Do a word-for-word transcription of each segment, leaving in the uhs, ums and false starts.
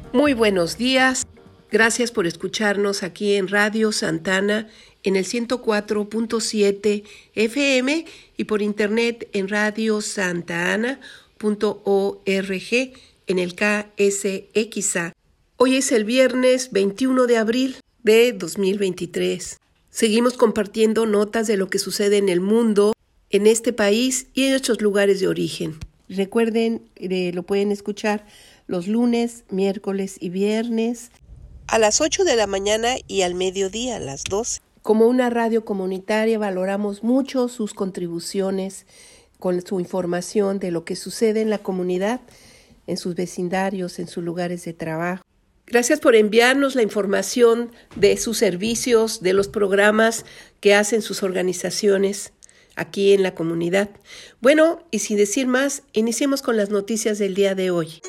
Muy buenos días. Gracias por escucharnos aquí en Radio Santana en el ciento cuatro punto siete F M y por internet en radio santa ana punto org en el K S X A. Hoy es el viernes veintiuno de abril de dos mil veintitrés. Seguimos compartiendo notas de lo que sucede en el mundo, en este país y en nuestros lugares de origen. Recuerden, eh, lo pueden escuchar los lunes, miércoles y viernes a las ocho de la mañana y al mediodía a las doce. Como una radio comunitaria valoramos mucho sus contribuciones con su información de lo que sucede en la comunidad, en sus vecindarios, en sus lugares de trabajo. Gracias por enviarnos la información de sus servicios, de los programas que hacen sus organizaciones aquí en la comunidad. Bueno, y sin decir más, iniciemos con las noticias del día de hoy.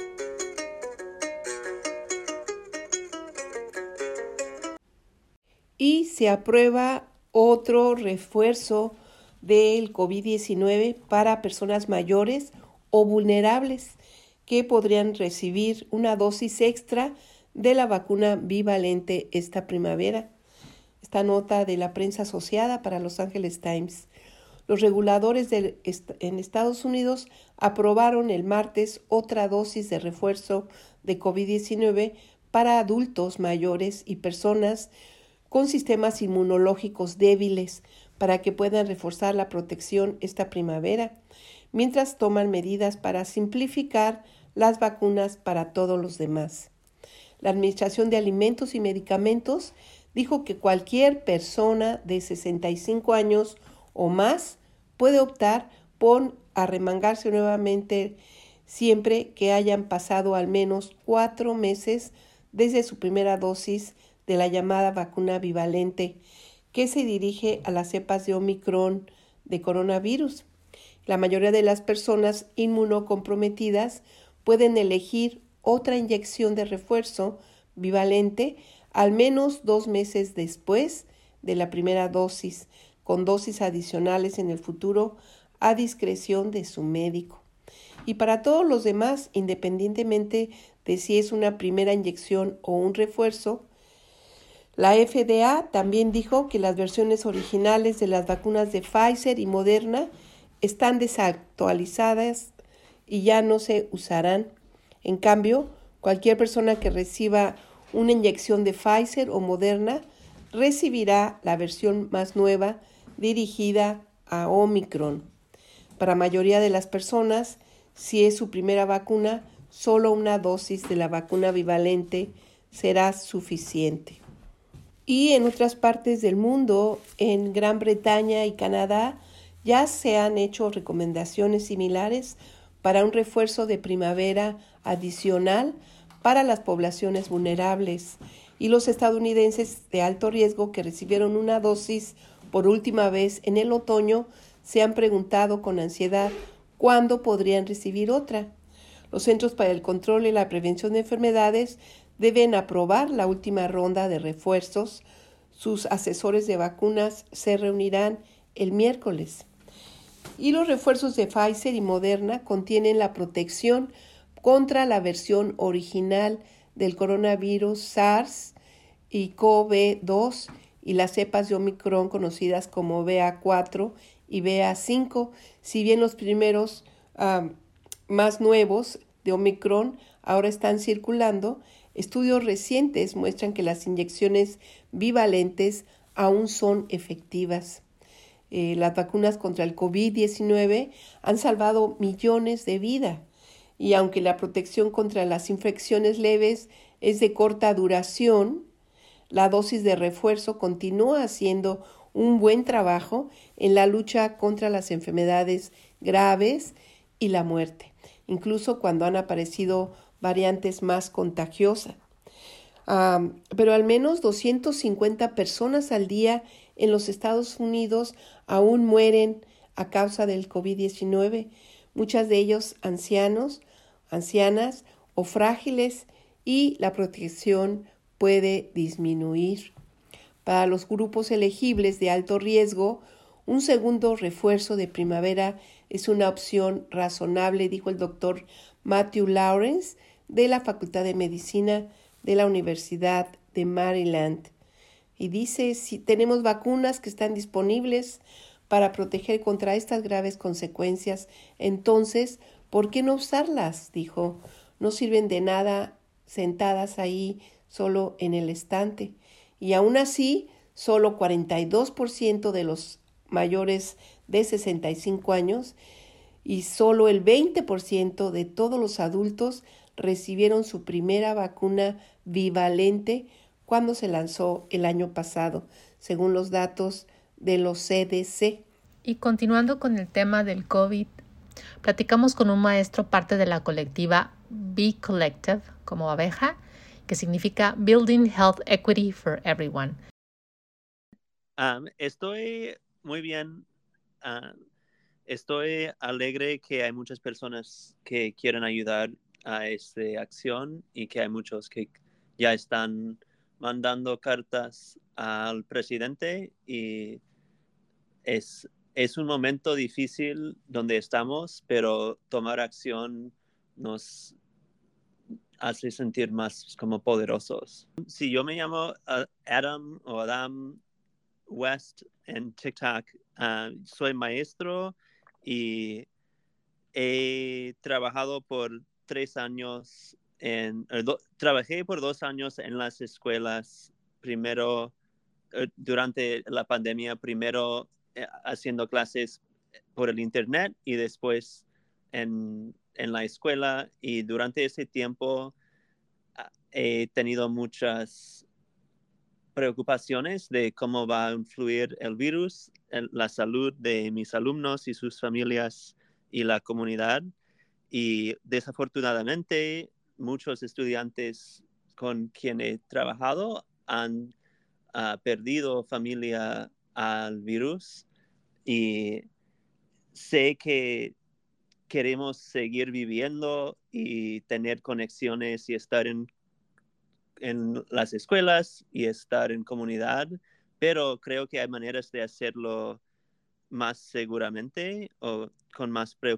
Y se aprueba otro refuerzo del COVID diecinueve para personas mayores o vulnerables que podrían recibir una dosis extra de la vacuna bivalente esta primavera. Esta nota de la prensa asociada para Los Angeles Times. Los reguladores de, en Estados Unidos aprobaron el martes otra dosis de refuerzo de COVID diecinueve para adultos mayores y personas con sistemas inmunológicos débiles para que puedan reforzar la protección esta primavera, mientras toman medidas para simplificar las vacunas para todos los demás. La Administración de Alimentos y Medicamentos dijo que cualquier persona de sesenta y cinco años o más puede optar por arremangarse nuevamente siempre que hayan pasado al menos cuatro meses desde su primera dosis de la llamada vacuna bivalente, que se dirige a las cepas de Omicron de coronavirus. La mayoría de las personas inmunocomprometidas pueden elegir otra inyección de refuerzo bivalente al menos dos meses después de la primera dosis, con dosis adicionales en el futuro a discreción de su médico. Y para todos los demás, independientemente de si es una primera inyección o un refuerzo, la F D A también dijo que las versiones originales de las vacunas de Pfizer y Moderna están desactualizadas y ya no se usarán. En cambio, cualquier persona que reciba una inyección de Pfizer o Moderna recibirá la versión más nueva dirigida a Omicron. Para la mayoría de las personas, si es su primera vacuna, solo una dosis de la vacuna bivalente será suficiente. Y en otras partes del mundo, en Gran Bretaña y Canadá, ya se han hecho recomendaciones similares para un refuerzo de primavera adicional para las poblaciones vulnerables. Y los estadounidenses de alto riesgo que recibieron una dosis por última vez en el otoño se han preguntado con ansiedad cuándo podrían recibir otra. Los Centros para el Control y la Prevención de Enfermedades deben aprobar la última ronda de refuerzos. Sus asesores de vacunas se reunirán el miércoles. Y los refuerzos de Pfizer y Moderna contienen la protección contra la versión original del coronavirus SARS y C o V dos y las cepas de Omicron conocidas como B A cuatro y B A cinco, si bien los primeros um, más nuevos de Omicron ahora están circulando. Estudios recientes muestran que las inyecciones bivalentes aún son efectivas. Eh, las vacunas contra el COVID diecinueve han salvado millones de vidas y aunque la protección contra las infecciones leves es de corta duración, la dosis de refuerzo continúa haciendo un buen trabajo en la lucha contra las enfermedades graves y la muerte, incluso cuando han aparecido variantes más contagiosas. Um, pero al menos doscientas cincuenta personas al día en los Estados Unidos aún mueren a causa del COVID diecinueve, muchas de ellos ancianos, ancianas o frágiles, y la protección puede disminuir. Para los grupos elegibles de alto riesgo, un segundo refuerzo de primavera es una opción razonable, dijo el doctor Matthew Lawrence de la Facultad de Medicina de la Universidad de Maryland. Y dice, si tenemos vacunas que están disponibles para proteger contra estas graves consecuencias, entonces, ¿por qué no usarlas? Dijo, no sirven de nada sentadas ahí solo en el estante. Y aún así, solo cuarenta y dos por ciento de los mayores de sesenta y cinco años y solo el veinte por ciento de todos los adultos recibieron su primera vacuna bivalente cuando se lanzó el año pasado, según los datos de los C D C. Y continuando con el tema del COVID, platicamos con un maestro parte de la colectiva Bee Collective, como abeja, que significa Building Health Equity for Everyone. Um, estoy muy bien. Uh, estoy alegre que hay muchas personas que quieren ayudar a esta acción y que hay muchos que ya están mandando cartas al presidente y es, es un momento difícil donde estamos, pero tomar acción nos hace sentir más como poderosos. Si yo me llamo uh, Adam o Adam West en TikTok, uh, soy maestro y he trabajado por tres años en, do, trabajé por dos años en las escuelas, primero eh, durante la pandemia, primero eh, haciendo clases por el internet y después en, en la escuela, y durante ese tiempo uh, he tenido muchas preocupaciones de cómo va a influir el virus en la salud de mis alumnos y sus familias y la comunidad. Y desafortunadamente, muchos estudiantes con quienes he trabajado han uh, perdido familia al virus, y sé que queremos seguir viviendo y tener conexiones y estar en en las escuelas y estar en comunidad, pero creo que hay maneras de hacerlo más seguramente o con más pre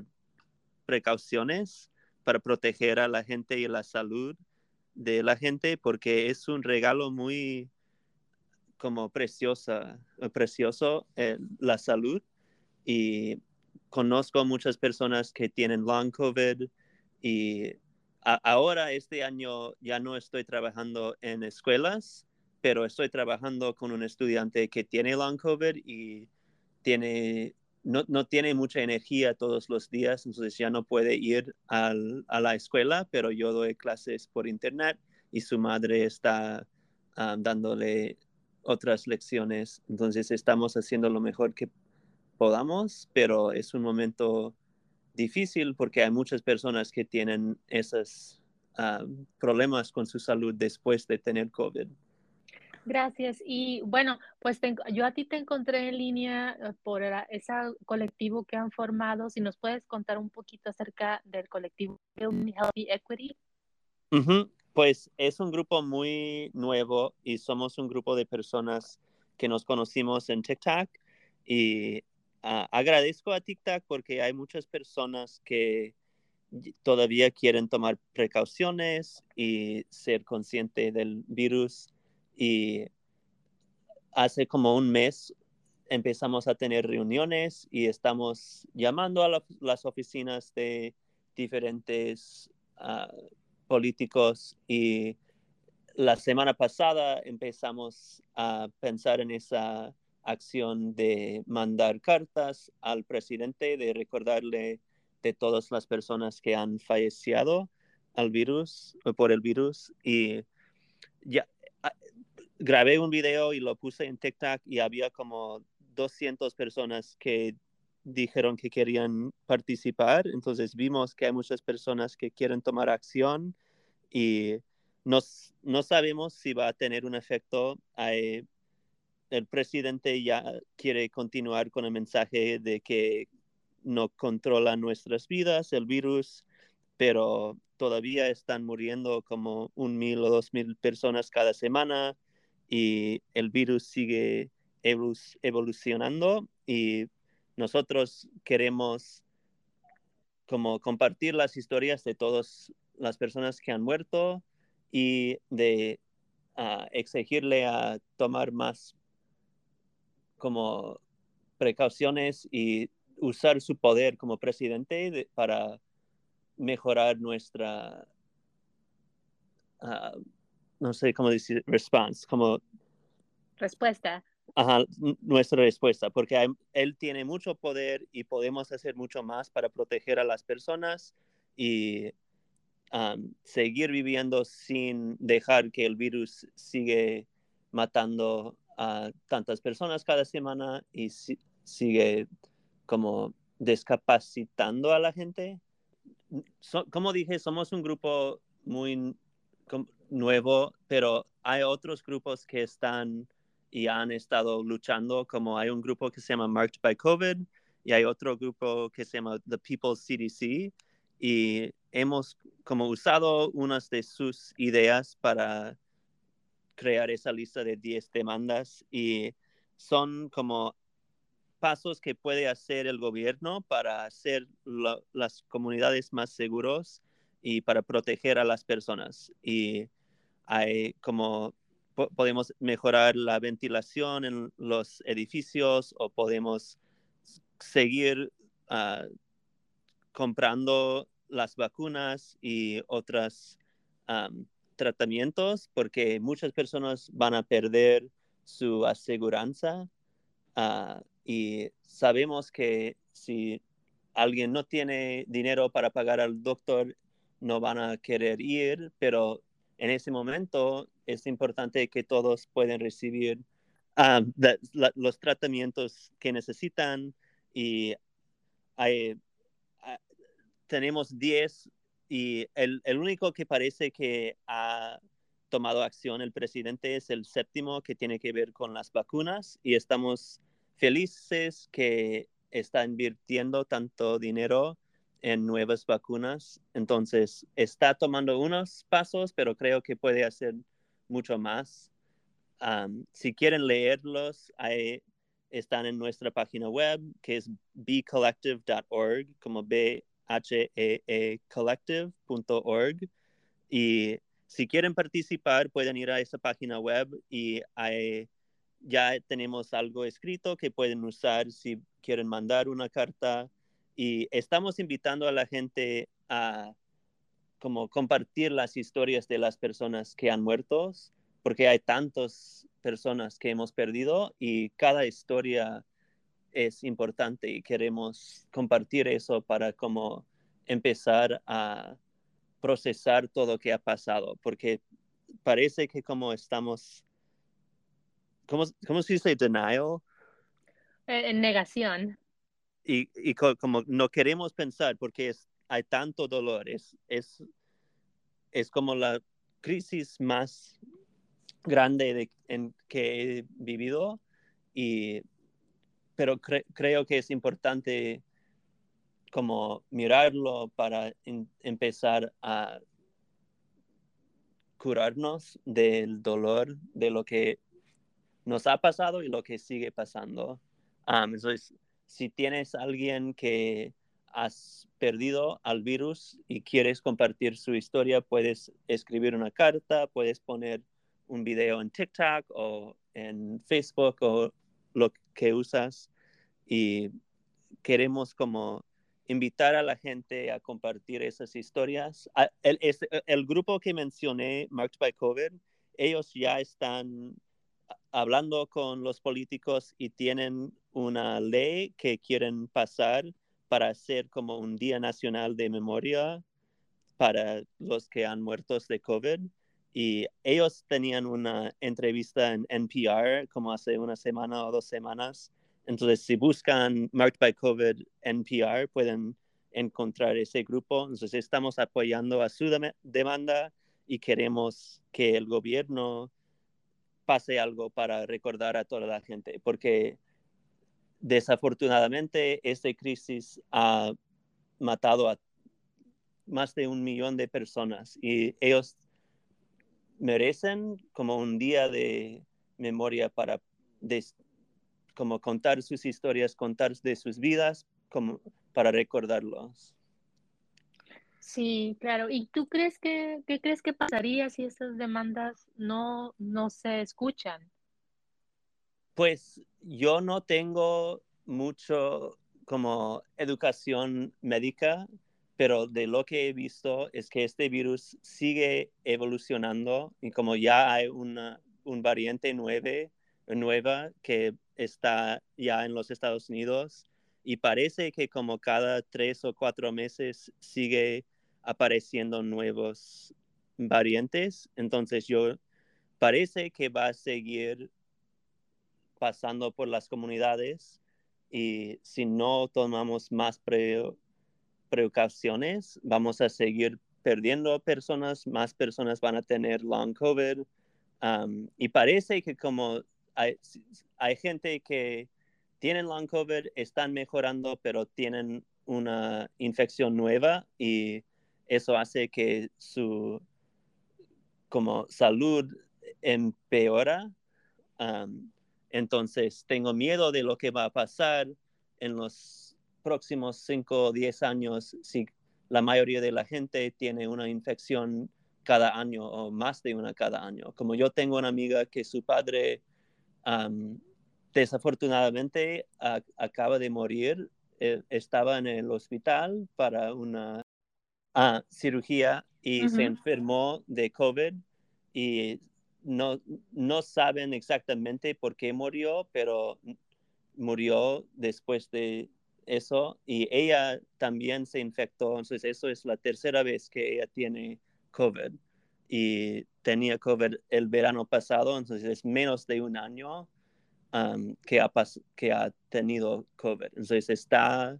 precauciones para proteger a la gente y la salud de la gente, porque es un regalo muy como preciosa, precioso eh, la salud. Y conozco muchas personas que tienen long COVID y a, ahora este año ya no estoy trabajando en escuelas, pero estoy trabajando con un estudiante que tiene long COVID y tiene, no, no tiene mucha energía todos los días, entonces ya no puede ir al, a la escuela, pero yo doy clases por internet y su madre está um, dándole otras lecciones, entonces estamos haciendo lo mejor que podamos, pero es un momento difícil porque hay muchas personas que tienen esos uh, problemas con su salud después de tener COVID. Gracias. Y bueno, pues te, yo a ti te encontré en línea eh, por ese colectivo que han formado. Si nos puedes contar un poquito acerca del colectivo Building Healthy Equity. Uh-huh. Pues es un grupo muy nuevo y somos un grupo de personas que nos conocimos en TikTok, y uh, agradezco a TikTok porque hay muchas personas que todavía quieren tomar precauciones y ser consciente del virus, y hace como un mes empezamos a tener reuniones y estamos llamando a la, las oficinas de diferentes uh, políticos, y la semana pasada empezamos a pensar en esa acción de mandar cartas al presidente, de recordarle de todas las personas que han fallecido al virus, por el virus, y ya grabé un video y lo puse en TikTok y había como doscientas personas que dijeron que querían participar. Entonces vimos que hay muchas personas que quieren tomar acción y nos, no sabemos si va a tener un efecto. Eh, el presidente ya quiere continuar con el mensaje de que no controla nuestras vidas, el virus, pero todavía están muriendo como un mil o dos mil personas cada semana y el virus sigue evolucionando, y nosotros queremos como compartir las historias de todas las personas que han muerto y de uh, exigirle a tomar más como precauciones y usar su poder como presidente de, para mejorar nuestra, uh, no sé cómo decir, response, como Respuesta. Ajá, nuestra respuesta, porque hay, él tiene mucho poder y podemos hacer mucho más para proteger a las personas y um, seguir viviendo sin dejar que el virus sigue matando a tantas personas cada semana y si, sigue como discapacitando a la gente. So, como dije, somos un grupo muy nuevo, pero hay otros grupos que están y han estado luchando, como hay un grupo que se llama Marked by COVID y hay otro grupo que se llama The People's C D C y hemos como usado unas de sus ideas para crear esa lista de diez demandas y son como pasos que puede hacer el gobierno para hacer la, las comunidades más seguros y para proteger a las personas. Y hay como po podemos mejorar la ventilación en los edificios o podemos seguir uh, comprando las vacunas y otros um, tratamientos porque muchas personas van a perder su aseguranza uh, y sabemos que si alguien no tiene dinero para pagar al doctor, no van a querer ir, pero en ese momento es importante que todos puedan recibir um, the, la, los tratamientos que necesitan y hay, uh, tenemos diez y el, el único que parece que ha tomado acción el presidente es el séptimo que tiene que ver con las vacunas y estamos felices que está invirtiendo tanto dinero en nuevas vacunas. Entonces, está tomando unos pasos, pero creo que puede hacer mucho más. Um, si quieren leerlos, hay, están en nuestra página web, que es be collective punto org, como B H E E collective punto org. Y si quieren participar, pueden ir a esa página web y hay, ya tenemos algo escrito que pueden usar si quieren mandar una carta. Y estamos invitando a la gente a como compartir las historias de las personas que han muerto, porque hay tantas personas que hemos perdido y cada historia es importante y queremos compartir eso para como empezar a procesar todo lo que ha pasado, porque parece que como estamos, ¿cómo, cómo se dice denial? Eh, en negación. Y, y co como no queremos pensar porque es, hay tanto dolor, es, es, es como la crisis más grande de, en que he vivido, y, pero cre creo que es importante como mirarlo para in, empezar a curarnos del dolor de lo que nos ha pasado y lo que sigue pasando. Um, entonces, si tienes a alguien que has perdido al virus y quieres compartir su historia, puedes escribir una carta, puedes poner un video en TikTok o en Facebook o lo que usas y queremos como invitar a la gente a compartir esas historias. El, el grupo que mencioné, Marked by COVID, ellos ya están hablando con los políticos y tienen una ley que quieren pasar para hacer como un día nacional de memoria para los que han muerto de COVID. Y ellos tenían una entrevista en N P R como hace una semana o dos semanas. Entonces, si buscan Marked by COVID N P R, pueden encontrar ese grupo. Entonces, estamos apoyando a su de demanda y queremos que el gobierno pase algo para recordar a toda la gente, porque desafortunadamente esta crisis ha matado a más de un millón de personas y ellos merecen como un día de memoria para des, como contar sus historias, contar de sus vidas, como para recordarlos. Sí, claro. ¿Y tú crees que qué crees que pasaría si estas demandas no no se escuchan? Pues yo no tengo mucho como educación médica, pero de lo que he visto es que este virus sigue evolucionando y como ya hay una un variante nueve, nueva que está ya en los Estados Unidos y parece que como cada tres o cuatro meses sigue apareciendo nuevos variantes. Entonces yo parece que va a seguir pasando por las comunidades y si no tomamos más pre precauciones, vamos a seguir perdiendo personas, más personas van a tener long COVID. Um, y parece que como hay, hay gente que tienen long COVID, están mejorando, pero tienen una infección nueva y eso hace que su como salud empeora. Um, entonces, tengo miedo de lo que va a pasar en los próximos cinco o diez años si la mayoría de la gente tiene una infección cada año o más de una cada año. Como yo tengo una amiga que su padre um, desafortunadamente a, acaba de morir, eh, estaba en el hospital para una uh, cirugía y se Ujú. enfermó de COVID y no, no saben exactamente por qué murió, pero murió después de eso y ella también se infectó, entonces eso es la tercera vez que ella tiene COVID y tenía COVID el verano pasado, entonces es menos de un año um, que, ha que ha tenido COVID. Entonces está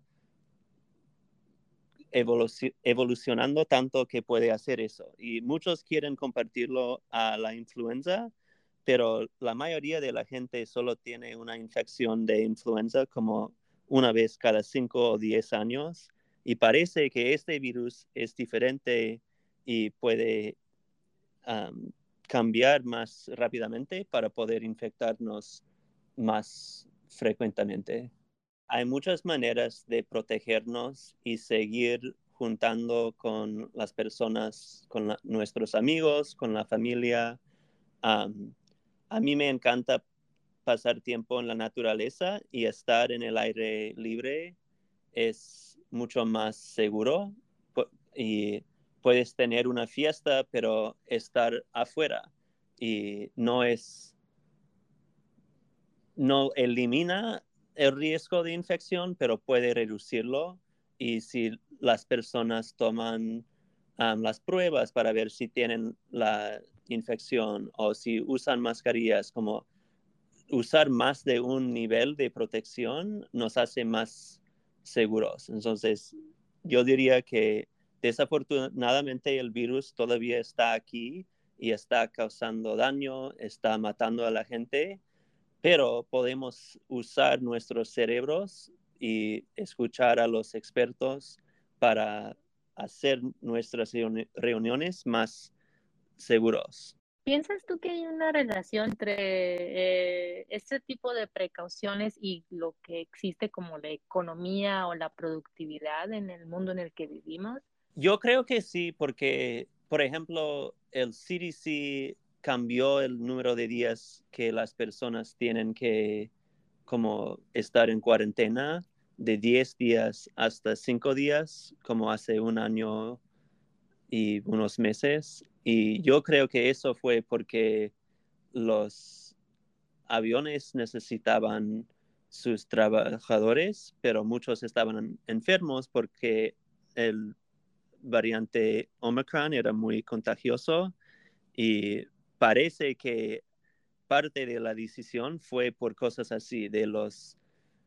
evoluci evolucionando tanto que puede hacer eso. Y muchos quieren compartirlo a la influenza, pero la mayoría de la gente solo tiene una infección de influenza como una vez cada cinco o diez años. Y parece que este virus es diferente y puede um, cambiar más rápidamente para poder infectarnos más frecuentemente. Hay muchas maneras de protegernos y seguir juntando con las personas, con la, nuestros amigos, con la familia. Um, a mí me encanta pasar tiempo en la naturaleza y estar en el aire libre es mucho más seguro y puedes tener una fiesta, pero estar afuera y no es no elimina el riesgo de infección, pero puede reducirlo. Y si las personas toman um, las pruebas para ver si tienen la infección o si usan mascarillas, como usar más de un nivel de protección nos hace más seguros. Entonces, yo diría que desafortunadamente el virus todavía está aquí y está causando daño, está matando a la gente, pero podemos usar nuestros cerebros y escuchar a los expertos para hacer nuestras reuniones más seguros. ¿Piensas tú que hay una relación entre, eh, este tipo de precauciones y lo que existe como la economía o la productividad en el mundo en el que vivimos? Yo creo que sí, porque, por ejemplo, el C D C cambió el número de días que las personas tienen que como estar en cuarentena de diez días hasta cinco días, como hace un año y unos meses. Y yo creo que eso fue porque los aviones necesitaban sus trabajadores, pero muchos estaban enfermos porque el variante Omicron era muy contagioso y parece que parte de la decisión fue por cosas así, de los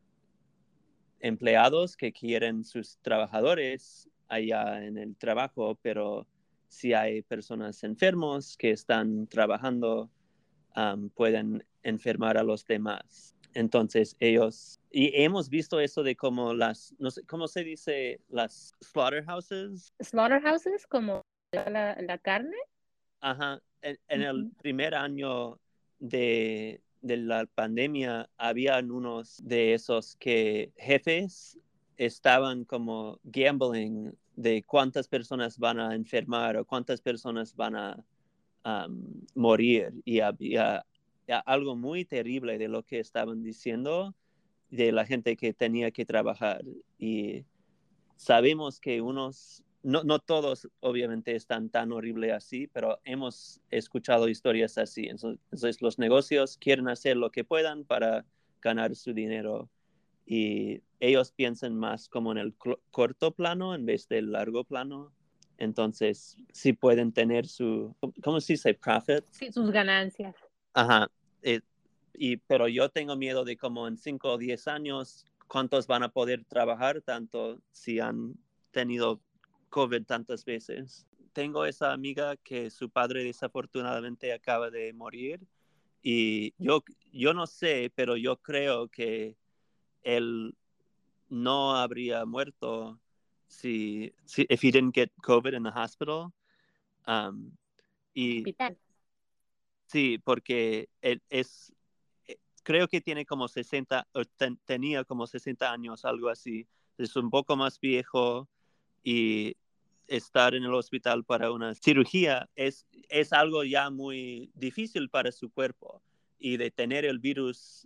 empleados que quieren sus trabajadores allá en el trabajo, pero si hay personas enfermos que están trabajando, um, pueden enfermar a los demás. Entonces ellos, y hemos visto eso de como las, no sé, ¿cómo se dice? Las slaughterhouses. Slaughterhouses, como la, la carne. Ajá, en, en el Ujú. primer año de, de la pandemia, habían unos de esos que jefes estaban como gambling de cuántas personas van a enfermar o cuántas personas van a um, morir. Y había algo muy terrible de lo que estaban diciendo de la gente que tenía que trabajar. Y sabemos que unos, no, no todos obviamente están tan horribles así, pero hemos escuchado historias así. Entonces, entonces los negocios quieren hacer lo que puedan para ganar su dinero y ellos piensan más como en el corto plano en vez del largo plano. Entonces, sí pueden tener su, ¿cómo se dice? Profit. Sí, sus ganancias. Ajá. Eh, y, pero yo tengo miedo de como en cinco o diez años, cuántos van a poder trabajar tanto si han tenido COVID tantas veces. Tengo esa amiga que su padre desafortunadamente acaba de morir y yo, yo no sé, pero yo creo que él no habría muerto si, si if he didn't get COVID in the hospital. Um, y Hospital. Sí, porque él es, creo que tiene como sesenta, o ten, tenía como sesenta años, algo así. Es un poco más viejo y estar en el hospital para una cirugía es, es algo ya muy difícil para su cuerpo. Y de tener el virus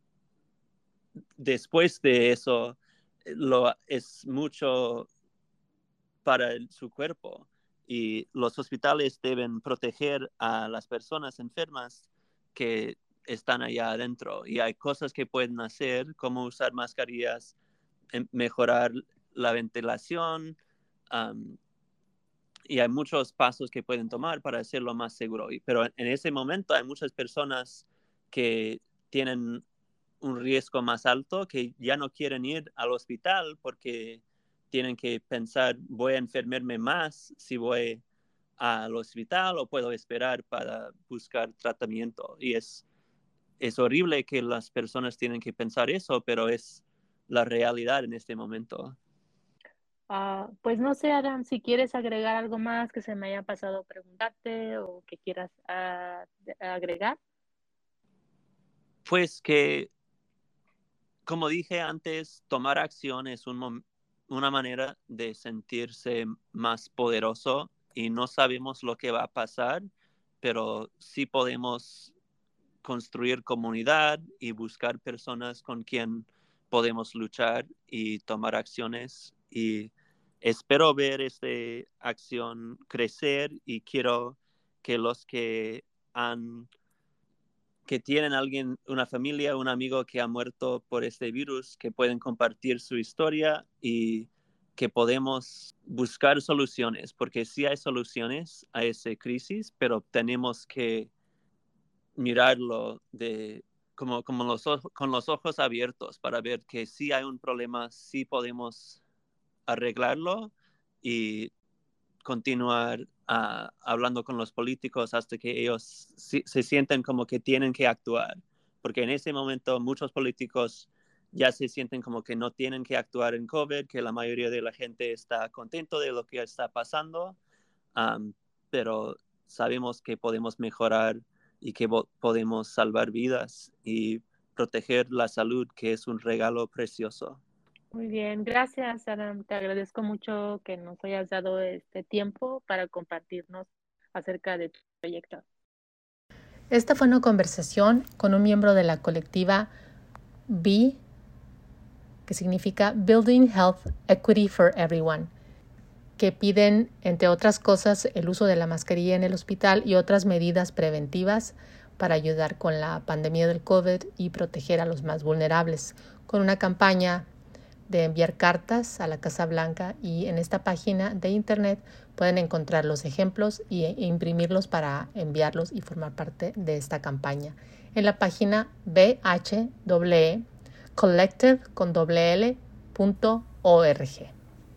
después de eso lo, es mucho para el, su cuerpo. Y los hospitales deben proteger a las personas enfermas que están allá adentro. Y hay cosas que pueden hacer, como usar mascarillas, mejorar la ventilación, um, y hay muchos pasos que pueden tomar para hacerlo más seguro. Pero en ese momento hay muchas personas que tienen un riesgo más alto, que ya no quieren ir al hospital porque tienen que pensar, voy a enfermarme más si voy al hospital o puedo esperar para buscar tratamiento. Y es, es horrible que las personas tienen que pensar eso, pero es la realidad en este momento. Uh, pues no sé, Adam, si quieres agregar algo más que se me haya pasado preguntarte o que quieras uh, agregar. Pues que, como dije antes, tomar acción es un, una manera de sentirse más poderoso y no sabemos lo que va a pasar, pero sí podemos construir comunidad y buscar personas con quien podemos luchar y tomar acciones. Y espero ver esta acción crecer y quiero que los que han que tienen alguien, una familia, un amigo que ha muerto por este virus, que pueden compartir su historia y que podemos buscar soluciones, porque sí hay soluciones a esa crisis, pero tenemos que mirarlo de, como, como los, con los ojos abiertos para ver que sí hay un problema, sí podemos arreglarlo y continuar uh, hablando con los políticos hasta que ellos si, se sienten como que tienen que actuar. Porque en ese momento muchos políticos ya se sienten como que no tienen que actuar en COVID, que la mayoría de la gente está contento de lo que está pasando, um, pero sabemos que podemos mejorar y que podemos salvar vidas y proteger la salud, que es un regalo precioso. Muy bien, gracias, Adam. Te agradezco mucho que nos hayas dado este tiempo para compartirnos acerca de tu proyecto. Esta fue una conversación con un miembro de la colectiva B, que significa Building Health Equity for Everyone, que piden, entre otras cosas, el uso de la mascarilla en el hospital y otras medidas preventivas para ayudar con la pandemia del COVID y proteger a los más vulnerables, con una campaña de enviar cartas a la Casa Blanca, y en esta página de internet pueden encontrar los ejemplos y, e imprimirlos para enviarlos y formar parte de esta campaña. En la página b h w e collective con doble l punto org.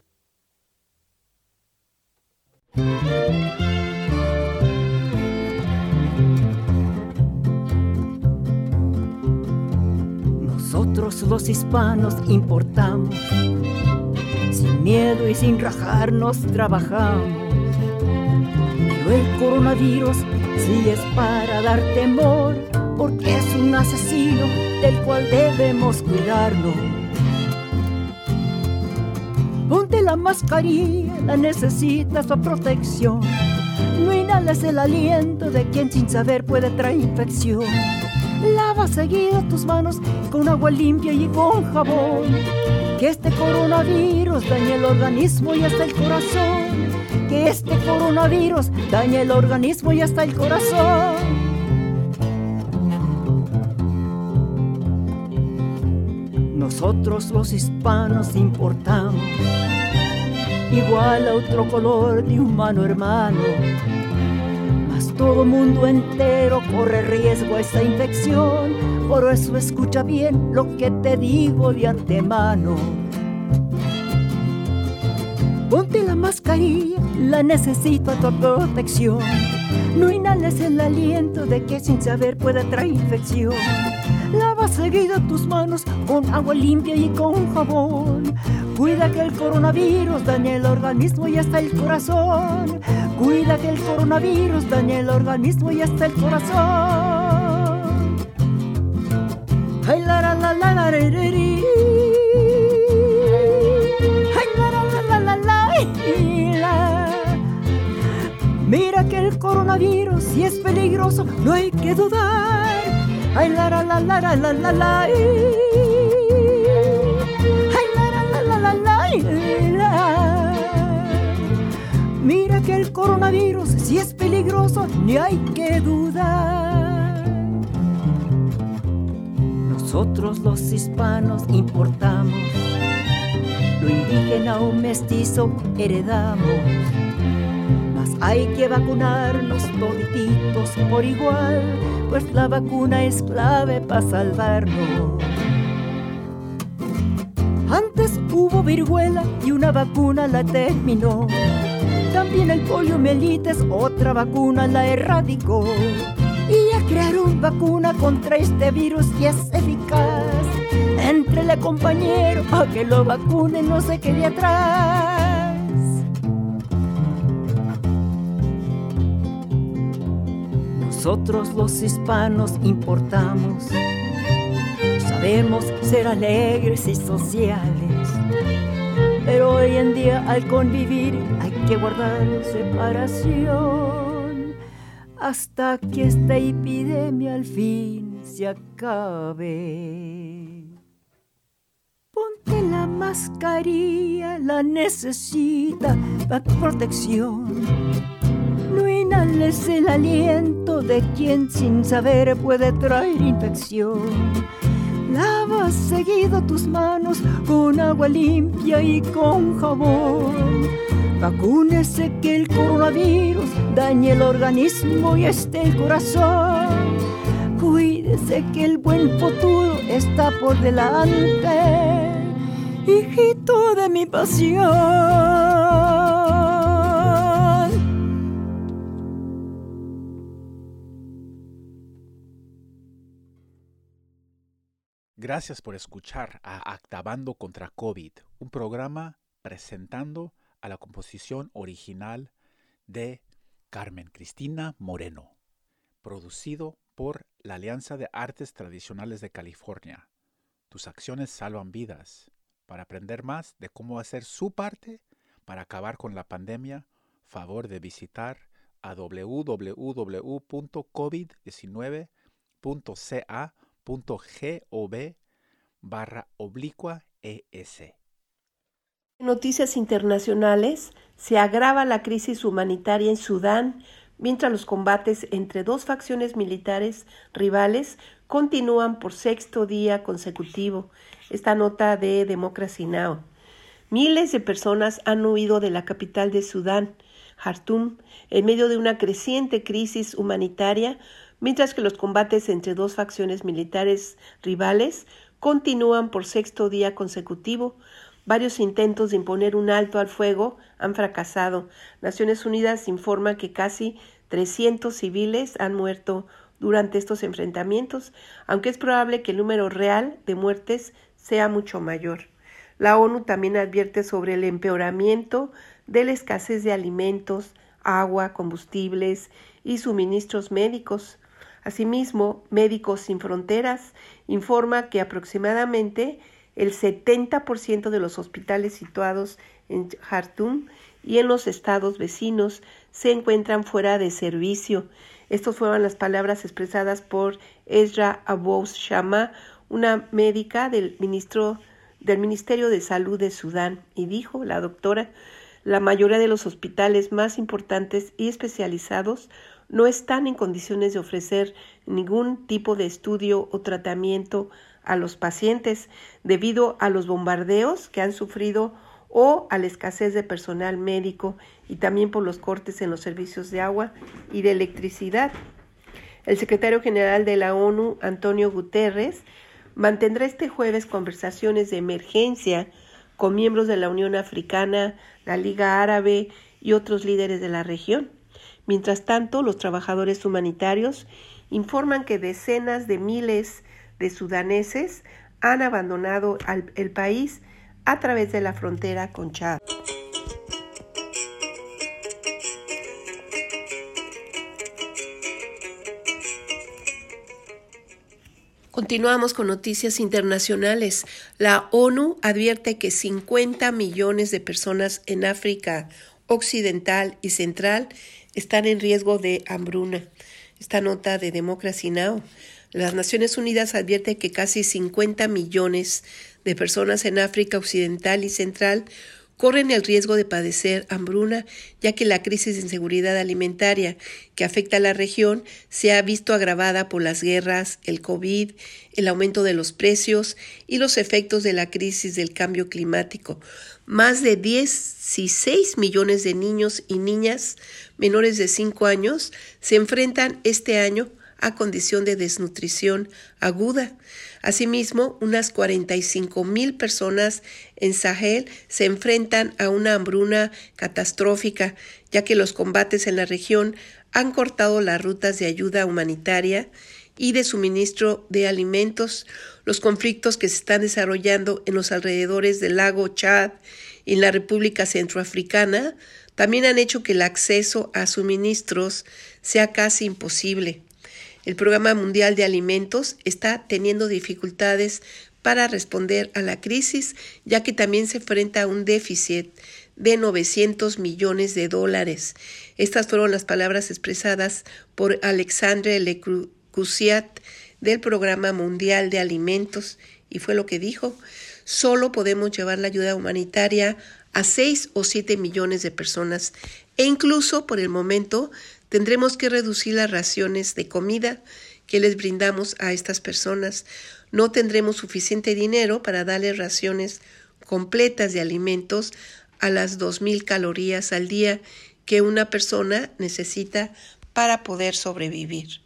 Nosotros los hispanos importamos, sin miedo y sin rajarnos trabajamos. Pero el coronavirus sí es para dar temor, porque es un asesino del cual debemos cuidarnos. Ponte la la mascarilla, la necesitas para protección. No inhales el aliento de quien sin saber puede traer infección. Lava seguido tus manos con agua limpia y con jabón. Que este coronavirus dañe el organismo y hasta el corazón. Que este coronavirus dañe el organismo y hasta el corazón. Nosotros los hispanos importamos igual a otro color de humano hermano. Mas todo mundo entero corre riesgo a esta infección. Por eso escucha bien lo que te digo de antemano. Ponte la mascarilla, la necesito a tu protección. No inhales el aliento de que sin saber puede traer infección. Lava seguido tus manos con agua limpia y con jabón. Cuida que el coronavirus dañe el organismo y hasta el corazón. Cuida que el coronavirus dañe el organismo y hasta el corazón. Ay, la, la, la, la, la, la, la. Mira que el coronavirus si es peligroso, no hay que dudar. Ay, la, la, la, la, la, la, la, la. Ay, la, la, la, la, la, la, la. Mira que el coronavirus si es peligroso, ni hay que dudar. Nosotros los hispanos importamos, lo indígena o mestizo heredamos. Hay que vacunarnos todititos por igual, pues la vacuna es clave para salvarnos. Antes hubo viruela y una vacuna la terminó. También el poliomielitis, otra vacuna la erradicó. Y ya crearon vacuna contra este virus y es eficaz. Éntrele, compañero, a que lo vacunen, no se quede atrás. Nosotros los hispanos importamos, sabemos ser alegres y sociales, pero hoy en día al convivir hay que guardar separación hasta que esta epidemia al fin se acabe. Ponte la mascarilla, la necesita para protección. No inhales el aliento de quien sin saber puede traer infección. Lava seguido tus manos con agua limpia y con jabón. Vacúnese que el coronavirus dañe el organismo y esté el corazón. Cuídese que el buen futuro está por delante, hijito de mi pasión. Gracias por escuchar a Actabando contra COVID, un programa presentando a la composición original de Carmen Cristina Moreno, producido por la Alianza de Artes Tradicionales de California. Tus acciones salvan vidas. Para aprender más de cómo hacer su parte para acabar con la pandemia, favor de visitar a w w w punto covid diecinueve punto ca punto gov barra oblicua es. Noticias internacionales. Se agrava la crisis humanitaria en Sudán mientras los combates entre dos facciones militares rivales continúan por sexto día consecutivo. Esta nota de Democracy Now! Miles de personas han huido de la capital de Sudán, Jartum, en medio de una creciente crisis humanitaria, mientras que los combates entre dos facciones militares rivales continúan por sexto día consecutivo. Varios intentos de imponer un alto al fuego han fracasado. Naciones Unidas informa que casi trescientos civiles han muerto durante estos enfrentamientos, aunque es probable que el número real de muertes sea mucho mayor. La ONU también advierte sobre el empeoramiento de la escasez de alimentos, agua, combustibles y suministros médicos. Asimismo, Médicos Sin Fronteras informa que aproximadamente el setenta por ciento de los hospitales situados en Jartum y en los estados vecinos se encuentran fuera de servicio. Estas fueron las palabras expresadas por Ezra Abous Shama, una médica del, ministro, del Ministerio de Salud de Sudán, y dijo la doctora: la mayoría de los hospitales más importantes y especializados no están en condiciones de ofrecer ningún tipo de estudio o tratamiento a los pacientes debido a los bombardeos que han sufrido o a la escasez de personal médico y también por los cortes en los servicios de agua y de electricidad. El secretario general de la ONU, Antonio Guterres, mantendrá este jueves conversaciones de emergencia con miembros de la Unión Africana, la Liga Árabe y otros líderes de la región. Mientras tanto, los trabajadores humanitarios informan que decenas de miles de sudaneses han abandonado al, el país a través de la frontera con Chad. Continuamos con noticias internacionales. La ONU advierte que cincuenta millones de personas en África Occidental y Central están en riesgo de hambruna. Esta nota de Democracy Now! Las Naciones Unidas advierte que casi cincuenta millones de personas en África Occidental y Central corren el riesgo de padecer hambruna, ya que la crisis de inseguridad alimentaria que afecta a la región se ha visto agravada por las guerras, el COVID, el aumento de los precios y los efectos de la crisis del cambio climático. Más de dieciséis millones de niños y niñas menores de cinco años se enfrentan este año a condición de desnutrición aguda. Asimismo, unas cuarenta y cinco mil personas en Sahel se enfrentan a una hambruna catastrófica, ya que los combates en la región han cortado las rutas de ayuda humanitaria y de suministro de alimentos. Los conflictos que se están desarrollando en los alrededores del lago Chad y en la República Centroafricana también han hecho que el acceso a suministros sea casi imposible. El Programa Mundial de Alimentos está teniendo dificultades para responder a la crisis, ya que también se enfrenta a un déficit de novecientos millones de dólares. Estas fueron las palabras expresadas por Alexandre Lecousiat del Programa Mundial de Alimentos, y fue lo que dijo: solo podemos llevar la ayuda humanitaria a seis o siete millones de personas, e incluso por el momento tendremos que reducir las raciones de comida que les brindamos a estas personas. No tendremos suficiente dinero para darles raciones completas de alimentos a las dos mil calorías al día que una persona necesita para poder sobrevivir.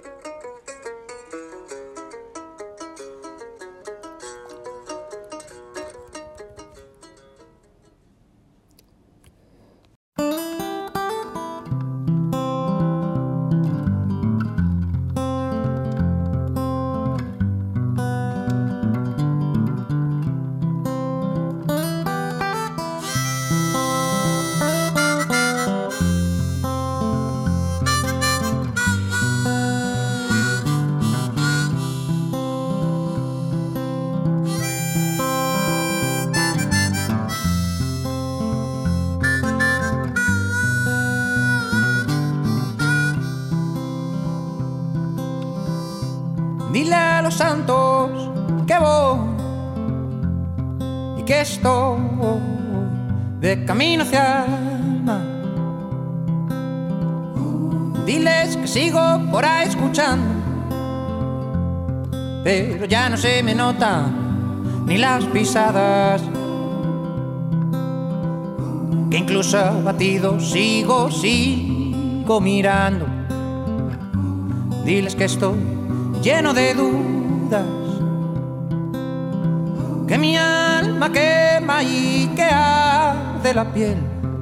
Dile a los santos que voy y que estoy de camino hacia alma. Diles que sigo por ahí escuchando, pero ya no se me nota ni las pisadas, que incluso abatido sigo, sigo mirando. Diles que estoy lleno de dudas, que mi alma quema y que arde la piel.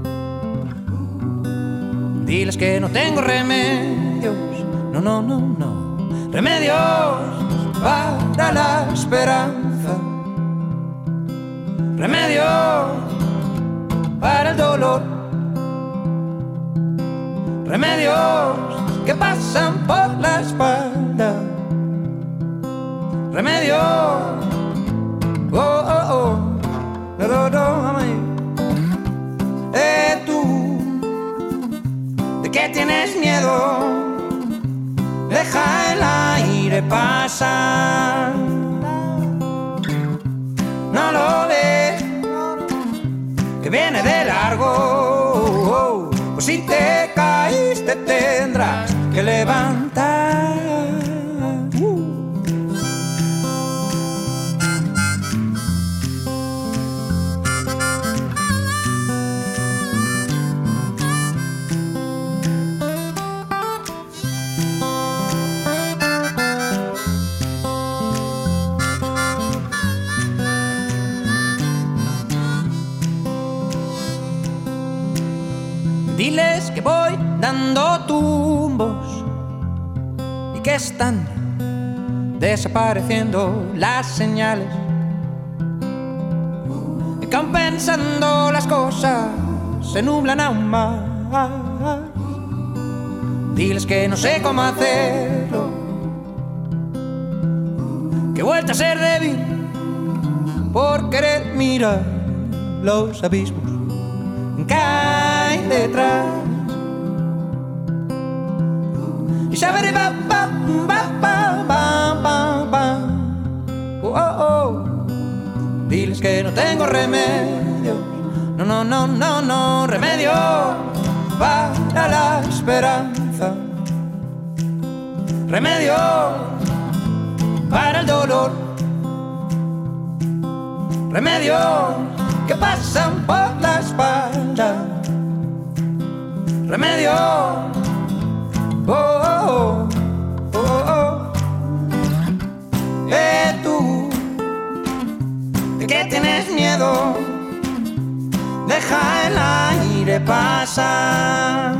Diles que no tengo remedios, no, no, no, no, remedios para la esperanza, remedios para el dolor, remedios que pasan por la espalda, remedios, oh, do, do, amé. Eh, tú, ¿de qué tienes miedo? Deja el aire pasar. No lo ves, que viene de largo. Pues si te caes te tendrás que levantar. uh. Diles que voy dando tumbos y que están desapareciendo las señales, y que aun pensando las cosas se nublan aún más. Diles que no sé cómo hacerlo, que he vuelto a ser débil por querer mirar los abismos que hay detrás. Y saber ba ba ba ba ba ba ba. Oh, oh, oh. Diles que no tengo remedio, no, no, no, no, no, remedio para la esperanza, remedio para el dolor, remedio que pasan por la espalda, remedio. Oh, oh, oh, oh, oh. Eh, tú, ¿de qué tienes miedo? Deja el aire pasar.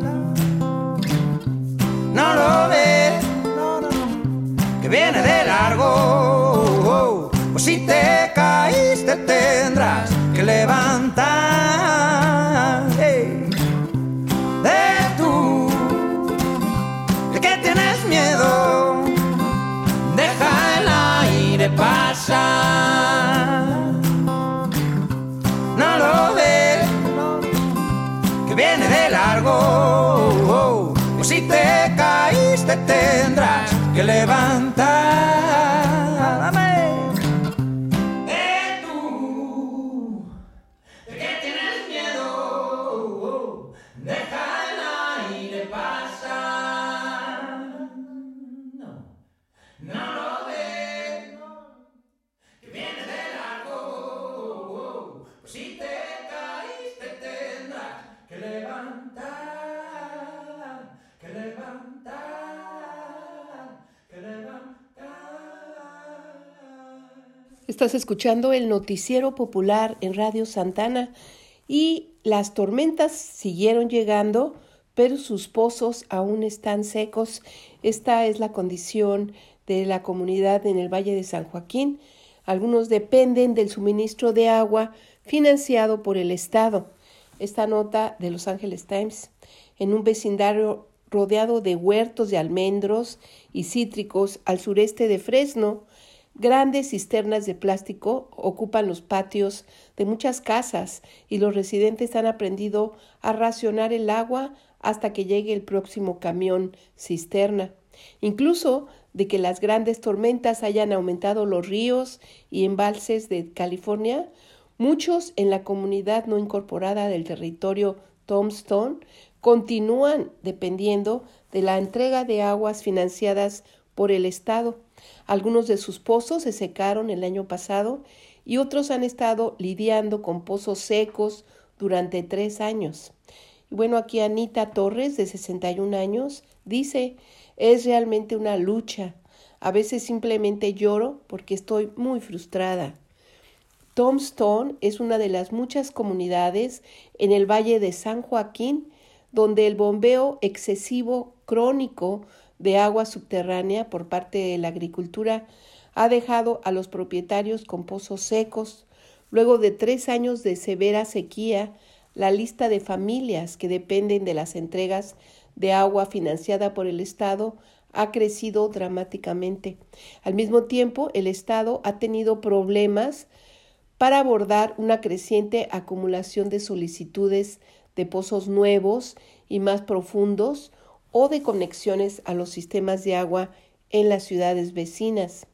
No lo ves, que viene de largo. Pues si te caíste tendrás que levantar. Hey. De tú, ¿de qué tienes miedo? Deja el aire pasar. No lo ves, que viene de largo. Pues si te caíste tendrás que levantar. Amén. Estás escuchando el noticiero popular en Radio Santana y las tormentas siguieron llegando, pero sus pozos aún están secos. Esta es la condición de la comunidad en el Valle de San Joaquín. Algunos dependen del suministro de agua financiado por el Estado. Esta nota de Los Angeles Times. En un vecindario rodeado de huertos de almendros y cítricos al sureste de Fresno, grandes cisternas de plástico ocupan los patios de muchas casas y los residentes han aprendido a racionar el agua hasta que llegue el próximo camión cisterna. Incluso de que las grandes tormentas hayan aumentado los ríos y embalses de California, muchos en la comunidad no incorporada del territorio Tombstone continúan dependiendo de la entrega de aguas financiadas por el Estado. Algunos de sus pozos se secaron el año pasado y otros han estado lidiando con pozos secos durante tres años. Y bueno, aquí Anita Torres, de sesenta y un años, dice, es realmente una lucha. A veces simplemente lloro porque estoy muy frustrada. Tombstone es una de las muchas comunidades en el Valle de San Joaquín donde el bombeo excesivo crónico de agua subterránea por parte de la agricultura ha dejado a los propietarios con pozos secos. Luego de tres años de severa sequía, la lista de familias que dependen de las entregas de agua financiada por el Estado ha crecido dramáticamente. Al mismo tiempo, el Estado ha tenido problemas para abordar una creciente acumulación de solicitudes de pozos nuevos y más profundos o de conexiones a los sistemas de agua en las ciudades vecinas.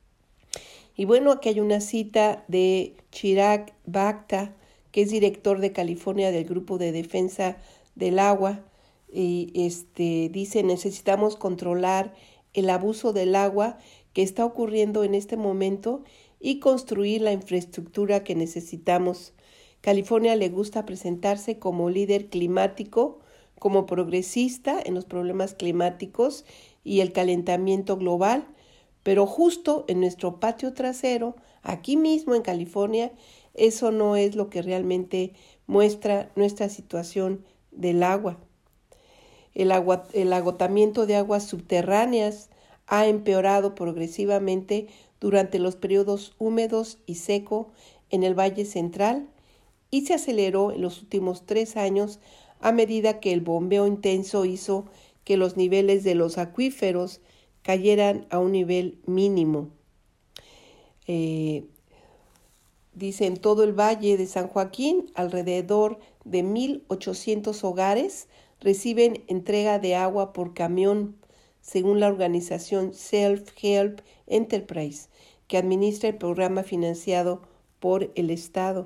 Y bueno, aquí hay una cita de Chirag Bhakta, que es director de California del Grupo de Defensa del Agua, y este, dice: necesitamos controlar el abuso del agua que está ocurriendo en este momento y construir la infraestructura que necesitamos. California le gusta presentarse como líder climático, como progresista en los problemas climáticos y el calentamiento global, pero justo en nuestro patio trasero, aquí mismo en California, eso no es lo que realmente muestra nuestra situación del agua. El, agua, el agotamiento de aguas subterráneas ha empeorado progresivamente durante los periodos húmedos y seco en el Valle Central y se aceleró en los últimos tres años a medida que el bombeo intenso hizo que los niveles de los acuíferos cayeran a un nivel mínimo. Eh, dice, en todo el Valle de San Joaquín, alrededor de mil ochocientos hogares reciben entrega de agua por camión, según la organización Self-Help Enterprise, que administra el programa financiado por el Estado.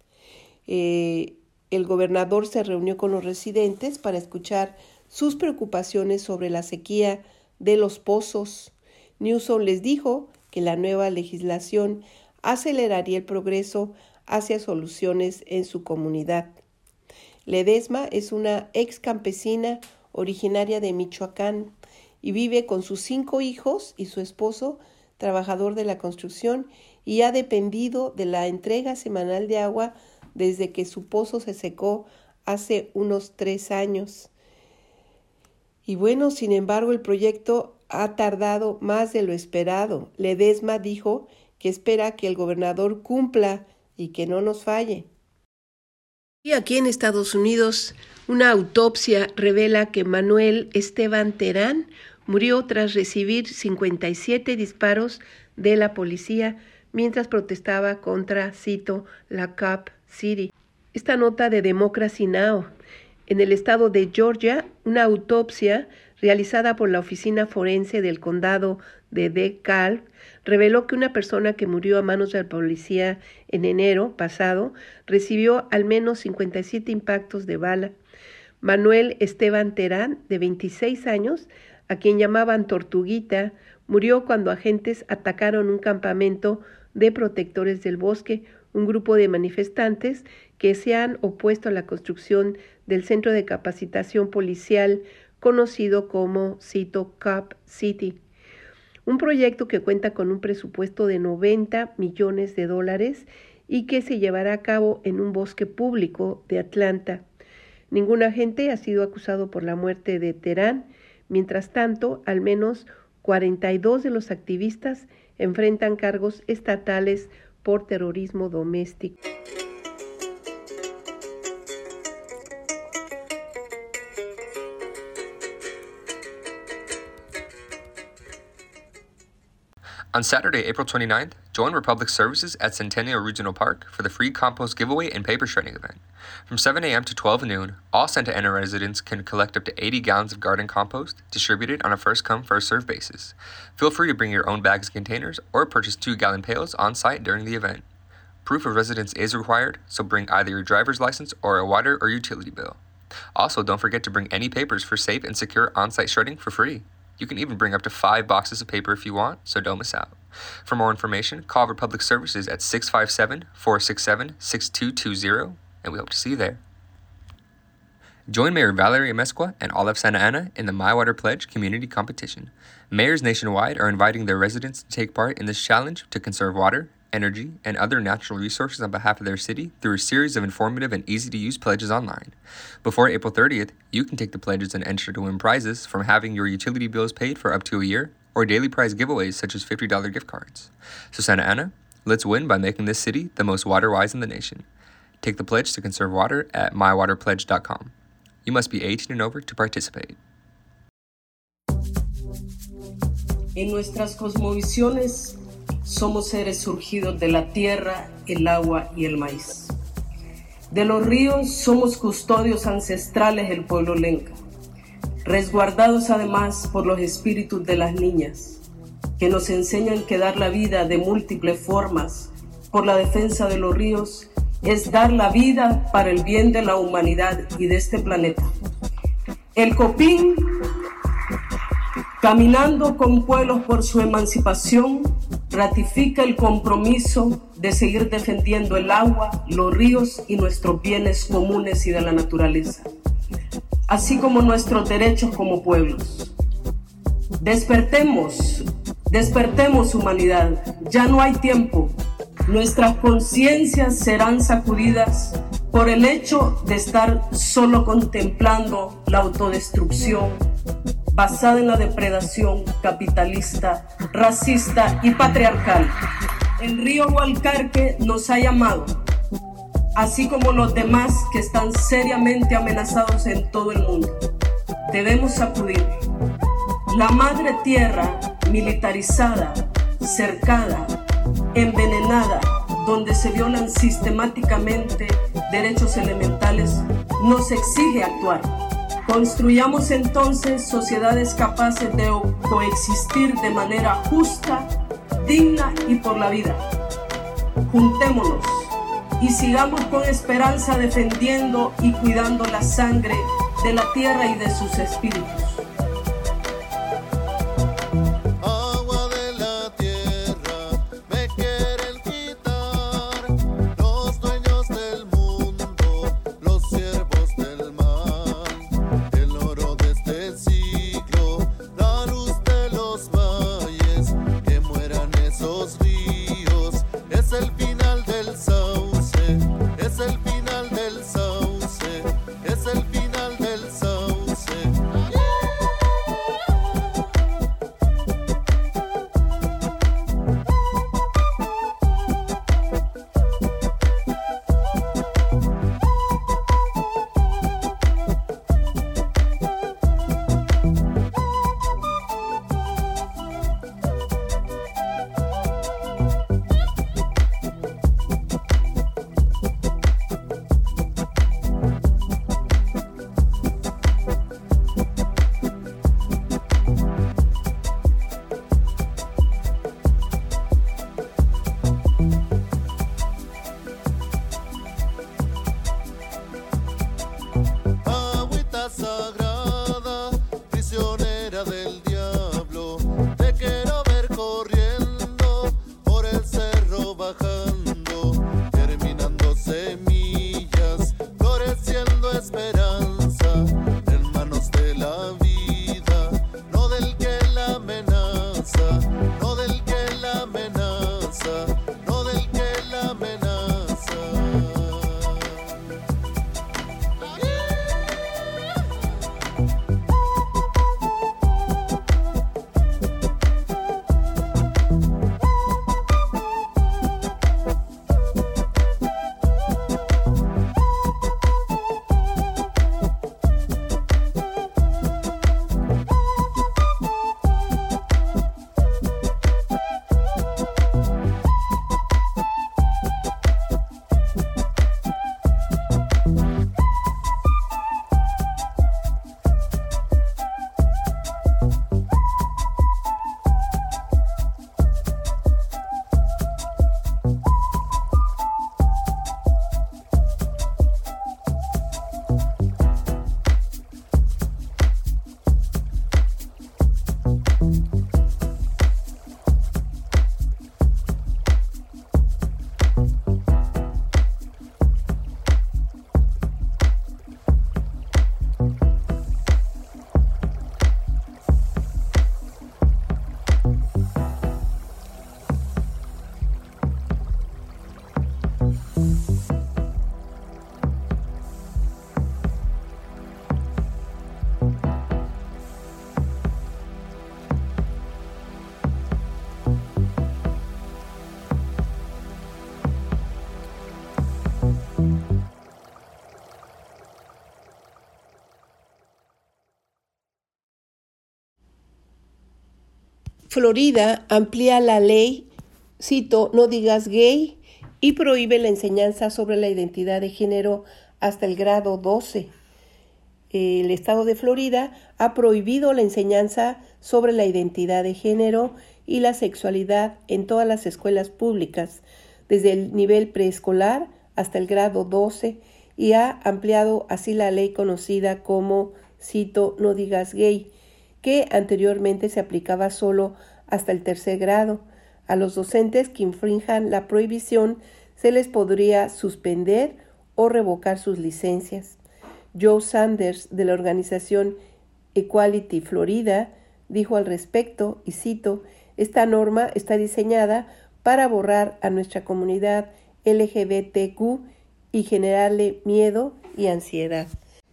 Eh, el gobernador se reunió con los residentes para escuchar sus preocupaciones sobre la sequía de los pozos. Newsom les dijo que la nueva legislación aceleraría el progreso hacia soluciones en su comunidad. Ledesma es una ex campesina originaria de Michoacán y vive con sus cinco hijos y su esposo, trabajador de la construcción, y ha dependido de la entrega semanal de agua desde que su pozo se secó hace unos tres años. Y bueno, sin embargo, el proyecto ha tardado más de lo esperado. Ledesma dijo que espera que el gobernador cumpla y que no nos falle. Y aquí en Estados Unidos, una autopsia revela que Manuel Esteban Terán murió tras recibir cincuenta y siete disparos de la policía mientras protestaba contra, cito, la Cop City. Esta nota de Democracy Now! En el estado de Georgia, una autopsia realizada por la Oficina Forense del Condado de DeKalb reveló que una persona que murió a manos de la policía en enero pasado recibió al menos cincuenta y siete impactos de bala. Manuel Esteban Terán, de veintiséis años, a quien llamaban Tortuguita, murió cuando agentes atacaron un campamento de protectores del bosque, un grupo de manifestantes que se han opuesto a la construcción del centro de capacitación policial conocido como, cito, Cop City. Un proyecto que cuenta con un presupuesto de noventa millones de dólares y que se llevará a cabo en un bosque público de Atlanta. Ningún agente ha sido acusado por la muerte de Terán. Mientras tanto, al menos cuarenta y dos de los activistas enfrentan cargos estatales por terrorismo doméstico. On Saturday, April twenty-ninth, join Republic Services at Centennial Regional Park for the free compost giveaway and paper shredding event. From seven a.m. to twelve noon, all Santa Ana residents can collect up to eighty gallons of garden compost distributed on a first-come, first-served basis. Feel free to bring your own bags and containers or purchase two-gallon pails on-site during the event. Proof of residence is required, so bring either your driver's license or a water or utility bill. Also, don't forget to bring any papers for safe and secure on-site shredding for free. You can even bring up to five boxes of paper if you want, so don't miss out. For more information, call Republic Services at six five seven, four six seven, six two two zero, and we hope to see you there. Join Mayor Valerie Amezcua and all of Santa Ana in the My Water Pledge community competition. Mayors nationwide are inviting their residents to take part in this challenge to conserve water, energy, and other natural resources on behalf of their city through a series of informative and easy-to-use pledges online. Before April thirtieth, you can take the pledges and enter to win prizes from having your utility bills paid for up to a year or daily prize giveaways such as fifty dollars gift cards. So Santa Ana, let's win by making this city the most water-wise in the nation. Take the pledge to conserve water at my water pledge dot com. You must be eighteen and over to participate. En nuestras cosmovisiones somos seres surgidos de la tierra el agua y el maíz. De los ríos somos custodios ancestrales del pueblo lenca, resguardados además por los espíritus de las niñas, que nos enseñan que dar la vida de múltiples formas por la defensa de los ríos es dar la vida para el bien de la humanidad y de este planeta. El Copín, caminando con pueblos por su emancipación, ratifica el compromiso de seguir defendiendo el agua, los ríos y nuestros bienes comunes y de la naturaleza, así como nuestros derechos como pueblos. Despertemos, despertemos humanidad, ya no hay tiempo. Nuestras conciencias serán sacudidas por el hecho de estar solo contemplando la autodestrucción basada en la depredación capitalista, racista y patriarcal. El río Gualcarque nos ha llamado, así como los demás que están seriamente amenazados en todo el mundo. Debemos sacudir. La madre tierra militarizada, cercada, envenenada, donde se violan sistemáticamente derechos elementales, nos exige actuar. Construyamos entonces sociedades capaces de coexistir de manera justa, digna y por la vida. Juntémonos y sigamos con esperanza defendiendo y cuidando la sangre de la tierra y de sus espíritus. Florida amplía la ley, cito, no digas gay, y prohíbe la enseñanza sobre la identidad de género hasta el grado doce. El estado de Florida ha prohibido la enseñanza sobre la identidad de género y la sexualidad en todas las escuelas públicas, desde el nivel preescolar hasta el grado doce, y ha ampliado así la ley conocida como, cito, No digas gay, que anteriormente se aplicaba solo hasta el tercer grado. A los docentes que infrinjan la prohibición se les podría suspender o revocar sus licencias. Joe Sanders, de la organización Equality Florida, dijo al respecto, y cito, esta norma está diseñada para borrar a nuestra comunidad L G B T Q y generarle miedo y ansiedad.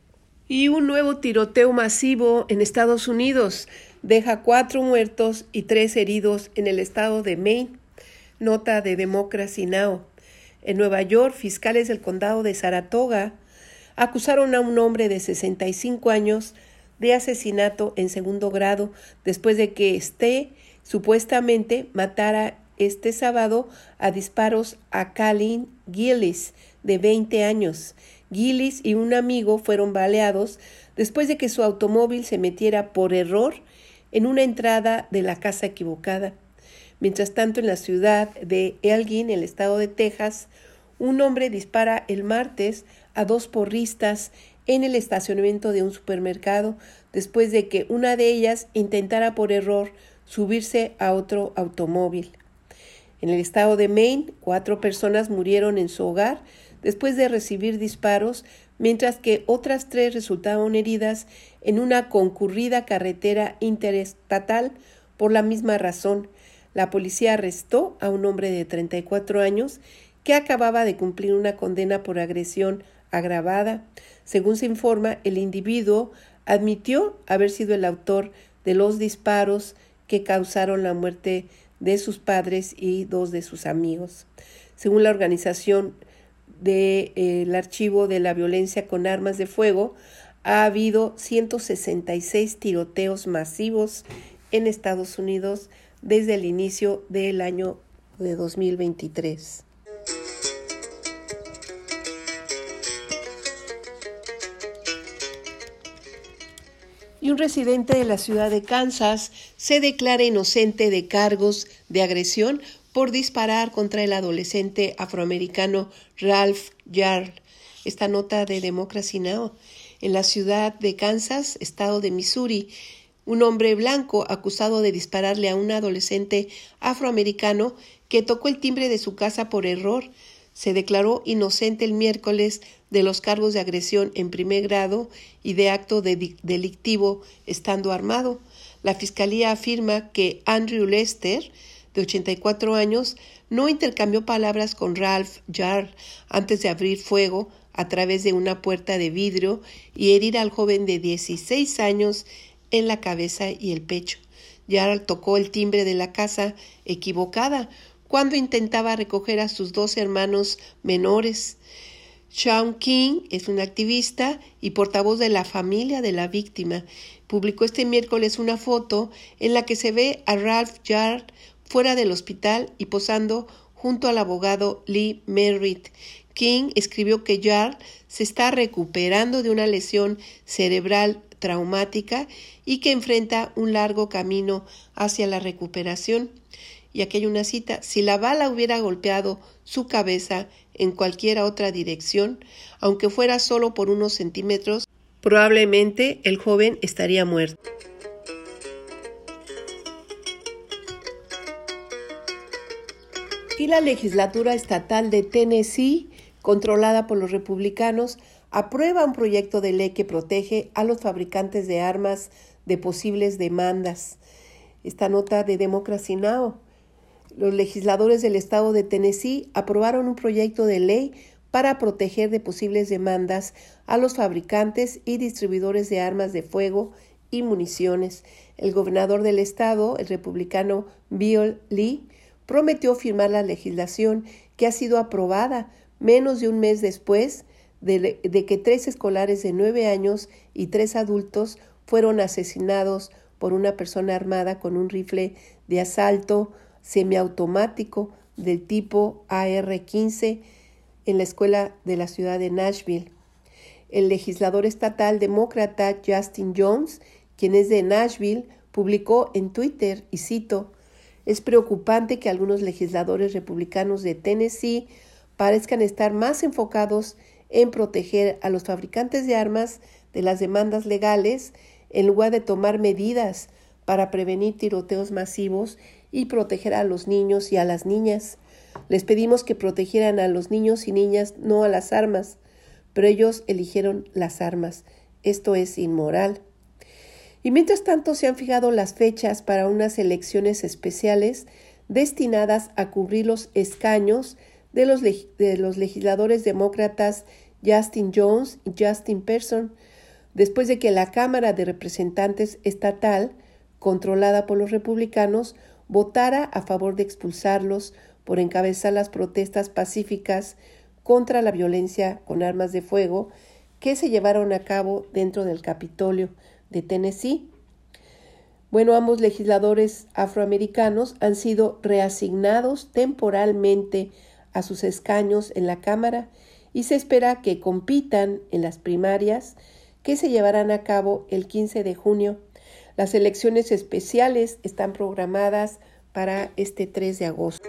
Y un nuevo tiroteo masivo en Estados Unidos deja cuatro muertos y tres heridos en el estado de Maine. Nota de Democracy Now! En Nueva York, fiscales del condado de Saratoga acusaron a un hombre de sesenta y cinco años de asesinato en segundo grado después de que éste supuestamente matara este sábado a disparos a Colin Gillis, de veinte años. Gillis y un amigo fueron baleados después de que su automóvil se metiera por error en una entrada de la casa equivocada. Mientras tanto, en la ciudad de Elgin, el estado de Texas, un hombre dispara el martes a dos porristas en el estacionamiento de un supermercado después de que una de ellas intentara por error subirse a otro automóvil. En el estado de Maine, cuatro personas murieron en su hogar después de recibir disparos, mientras que otras tres resultaron heridas en una concurrida carretera interestatal por la misma razón. La policía arrestó a un hombre de treinta y cuatro años que acababa de cumplir una condena por agresión agravada. Según se informa, el individuo admitió haber sido el autor de los disparos que causaron la muerte de sus padres y dos de sus amigos. Según la organización del eh, Archivo de la Violencia con Armas de Fuego, ha habido ciento sesenta y seis tiroteos masivos en Estados Unidos desde el inicio del año de dos mil veintitrés. Y un residente de la ciudad de Kansas se declara inocente de cargos de agresión por disparar contra el adolescente afroamericano Ralph Yarl. Esta nota de Democracy Now! En la ciudad de Kansas, estado de Missouri, un hombre blanco acusado de dispararle a un adolescente afroamericano que tocó el timbre de su casa por error se declaró inocente el miércoles de los cargos de agresión en primer grado y de acto de delictivo estando armado. La fiscalía afirma que Andrew Lester, de ochenta y cuatro años, no intercambió palabras con Ralph Yarl antes de abrir fuego a través de una puerta de vidrio y herir al joven de dieciséis años en la cabeza y el pecho. Yarl tocó el timbre de la casa equivocada cuando intentaba recoger a sus dos hermanos menores. Shaun King es un activista y portavoz de la familia de la víctima. Publicó este miércoles una foto en la que se ve a Ralph Yarl fuera del hospital y posando junto al abogado Lee Merritt. King escribió que Yarl se está recuperando de una lesión cerebral traumática y que enfrenta un largo camino hacia la recuperación. Y aquí hay una cita: si la bala hubiera golpeado su cabeza en cualquier otra dirección, aunque fuera solo por unos centímetros, probablemente el joven estaría muerto. Y la legislatura estatal de Tennessee, controlada por los republicanos, aprueba un proyecto de ley que protege a los fabricantes de armas de posibles demandas. Esta nota de Democracy Now! Los legisladores del estado de Tennessee aprobaron un proyecto de ley para proteger de posibles demandas a los fabricantes y distribuidores de armas de fuego y municiones. El gobernador del estado, el republicano Bill Lee, prometió firmar la legislación que ha sido aprobada menos de un mes después de, de que tres escolares de nueve años y tres adultos fueron asesinados por una persona armada con un rifle de asalto semiautomático del tipo A R quince en la escuela de la ciudad de Nashville. El legislador estatal demócrata Justin Jones, quien es de Nashville, publicó en Twitter, y cito, «Es preocupante que algunos legisladores republicanos de Tennessee parezcan estar más enfocados en proteger a los fabricantes de armas de las demandas legales en lugar de tomar medidas para prevenir tiroteos masivos y proteger a los niños y a las niñas. Les pedimos que protegieran a los niños y niñas, no a las armas, pero ellos eligieron las armas. Esto es inmoral». Y mientras tanto se han fijado las fechas para unas elecciones especiales destinadas a cubrir los escaños de los, leg- de los legisladores demócratas Justin Jones y Justin Person, después de que la Cámara de Representantes estatal, controlada por los republicanos, votara a favor de expulsarlos por encabezar las protestas pacíficas contra la violencia con armas de fuego que se llevaron a cabo dentro del Capitolio de Tennessee. Bueno, ambos legisladores afroamericanos han sido reasignados temporalmente a sus escaños en la Cámara y se espera que compitan en las primarias que se llevarán a cabo el quince de junio. Las elecciones especiales están programadas para este tres de agosto.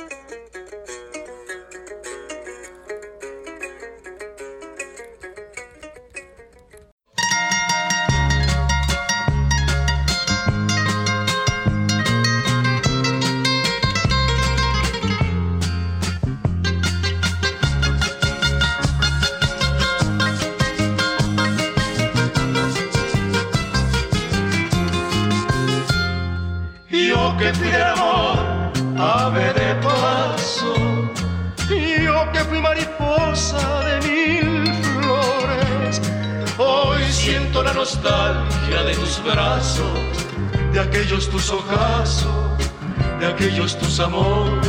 Que fui de amor, ave de paso, yo que fui mariposa de mil flores, hoy siento la nostalgia de tus brazos, de aquellos tus ojazos, de aquellos tus amores.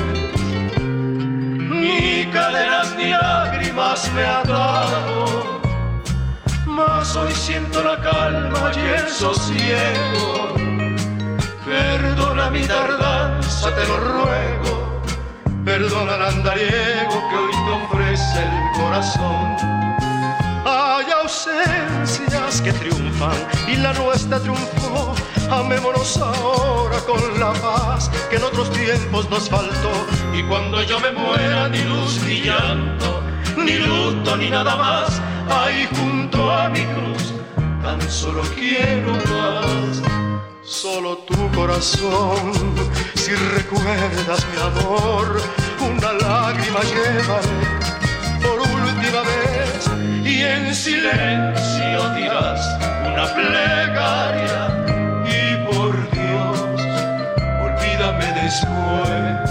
Ni cadenas ni lágrimas me ataron, mas hoy siento la calma y el sosiego. Perdona mi tardanza, te lo ruego, perdona el andariego que hoy te ofrece el corazón. Hay ausencias que triunfan y la nuestra triunfó, amémonos ahora con la paz que en otros tiempos nos faltó. Y cuando yo me muera, ni luz ni llanto, ni luto ni nada más, ahí junto a mi cruz, tan solo quiero paz. Solo tu corazón, si recuerdas mi amor, una lágrima llévale por última vez y en silencio dirás una plegaria y por Dios, olvídame después.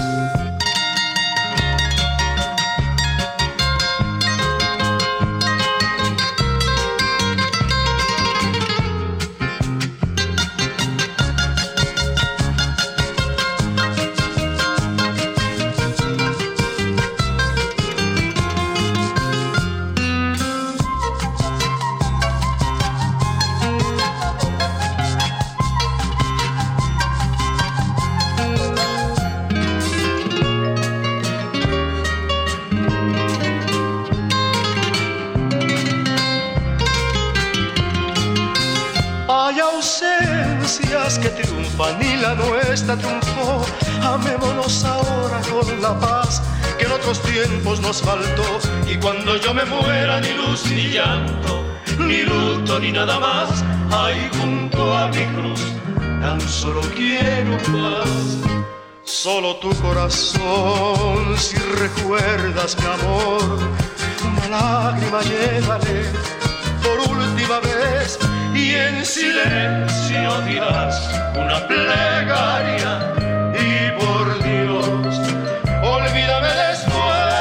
Que triunfan y la nuestra triunfó, amémonos ahora con la paz que en otros tiempos nos faltó. Y cuando yo me muera, ni luz ni llanto, ni luto ni nada más, ahí junto a mi cruz, tan solo quiero paz. Solo tu corazón, si recuerdas mi amor, una lágrima llévale por última vez y en silencio dirás una plegaria y por Dios, olvídame después.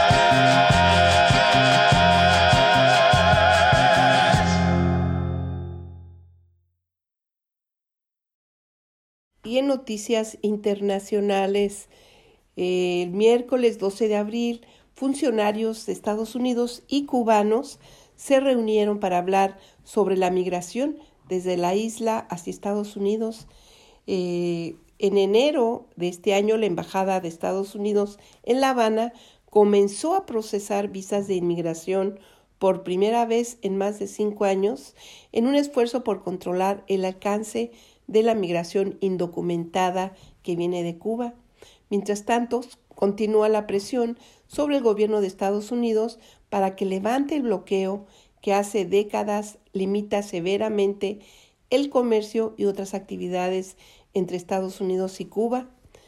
Y en noticias internacionales, eh, el miércoles doce de abril, funcionarios de Estados Unidos y cubanos se reunieron para hablar sobre la migración desde la isla hacia Estados Unidos. Eh, En enero de este año, la Embajada de Estados Unidos en La Habana comenzó a procesar visas de inmigración por primera vez en más de cinco años, en un esfuerzo por controlar el alcance de la migración indocumentada que viene de Cuba. Mientras tanto, continúa la presión sobre el gobierno de Estados Unidos para que levante el bloqueo que hace décadas limita severamente el comercio y otras actividades entre Estados Unidos y Cuba.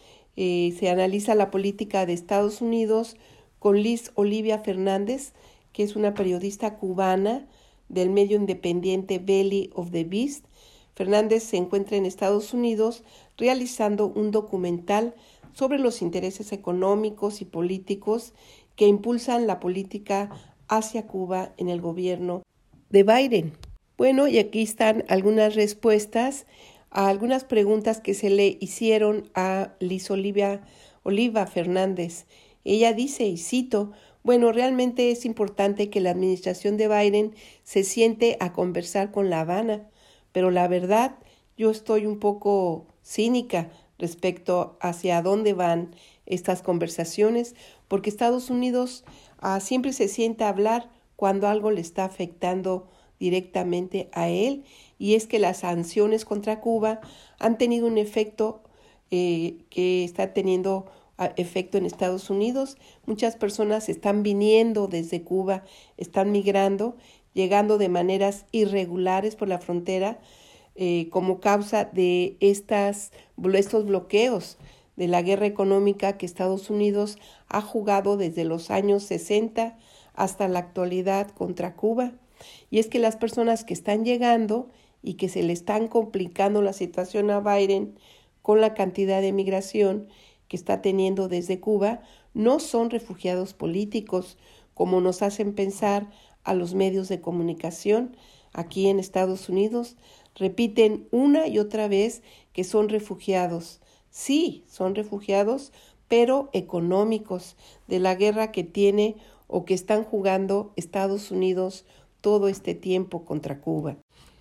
Eh, se analiza la política de Estados Unidos con Liz Olivia Fernández, que es una periodista cubana del medio independiente Belly of the Beast. Fernández se encuentra en Estados Unidos realizando un documental sobre los intereses económicos y políticos que impulsan la política hacia Cuba en el gobierno de Biden. Bueno, y aquí están algunas respuestas a algunas preguntas que se le hicieron a Liz Olivia, Oliva Fernández. Ella dice, y cito, bueno, realmente es importante que la administración de Biden se siente a conversar con La Habana, pero la verdad, yo estoy un poco cínica respecto hacia dónde van estas conversaciones, porque Estados Unidos uh, siempre se sienta a hablar cuando algo le está afectando directamente a él, y es que las sanciones contra Cuba han tenido un efecto eh, que está teniendo uh, efecto en Estados Unidos. Muchas personas están viniendo desde Cuba, están migrando, llegando de maneras irregulares por la frontera, eh, como causa de estas, estos bloqueos de la guerra económica que Estados Unidos ha jugado desde los años sesenta hasta la actualidad contra Cuba. Y es que las personas que están llegando y que se le están complicando la situación a Biden con la cantidad de migración que está teniendo desde Cuba, no son refugiados políticos, como nos hacen pensar a los medios de comunicación aquí en Estados Unidos. Repiten una y otra vez que son refugiados. Sí, son refugiados, pero económicos, de la guerra que tiene o que están jugando Estados Unidos todo este tiempo contra Cuba.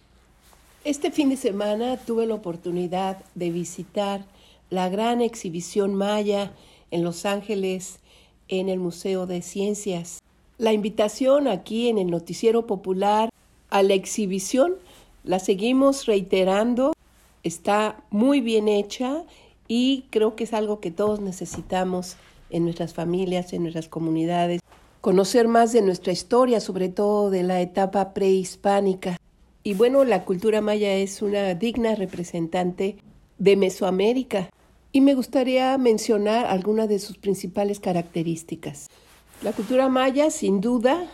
Este fin de semana tuve la oportunidad de visitar la gran exhibición maya en Los Ángeles, en el Museo de Ciencias. La invitación aquí en el Noticiero Popular a la exhibición la seguimos reiterando. Está muy bien hecha y creo que es algo que todos necesitamos en nuestras familias, en nuestras comunidades. Conocer más de nuestra historia, sobre todo de la etapa prehispánica. Y bueno, la cultura maya es una digna representante de Mesoamérica. Y me gustaría mencionar algunas de sus principales características. La cultura maya, sin duda,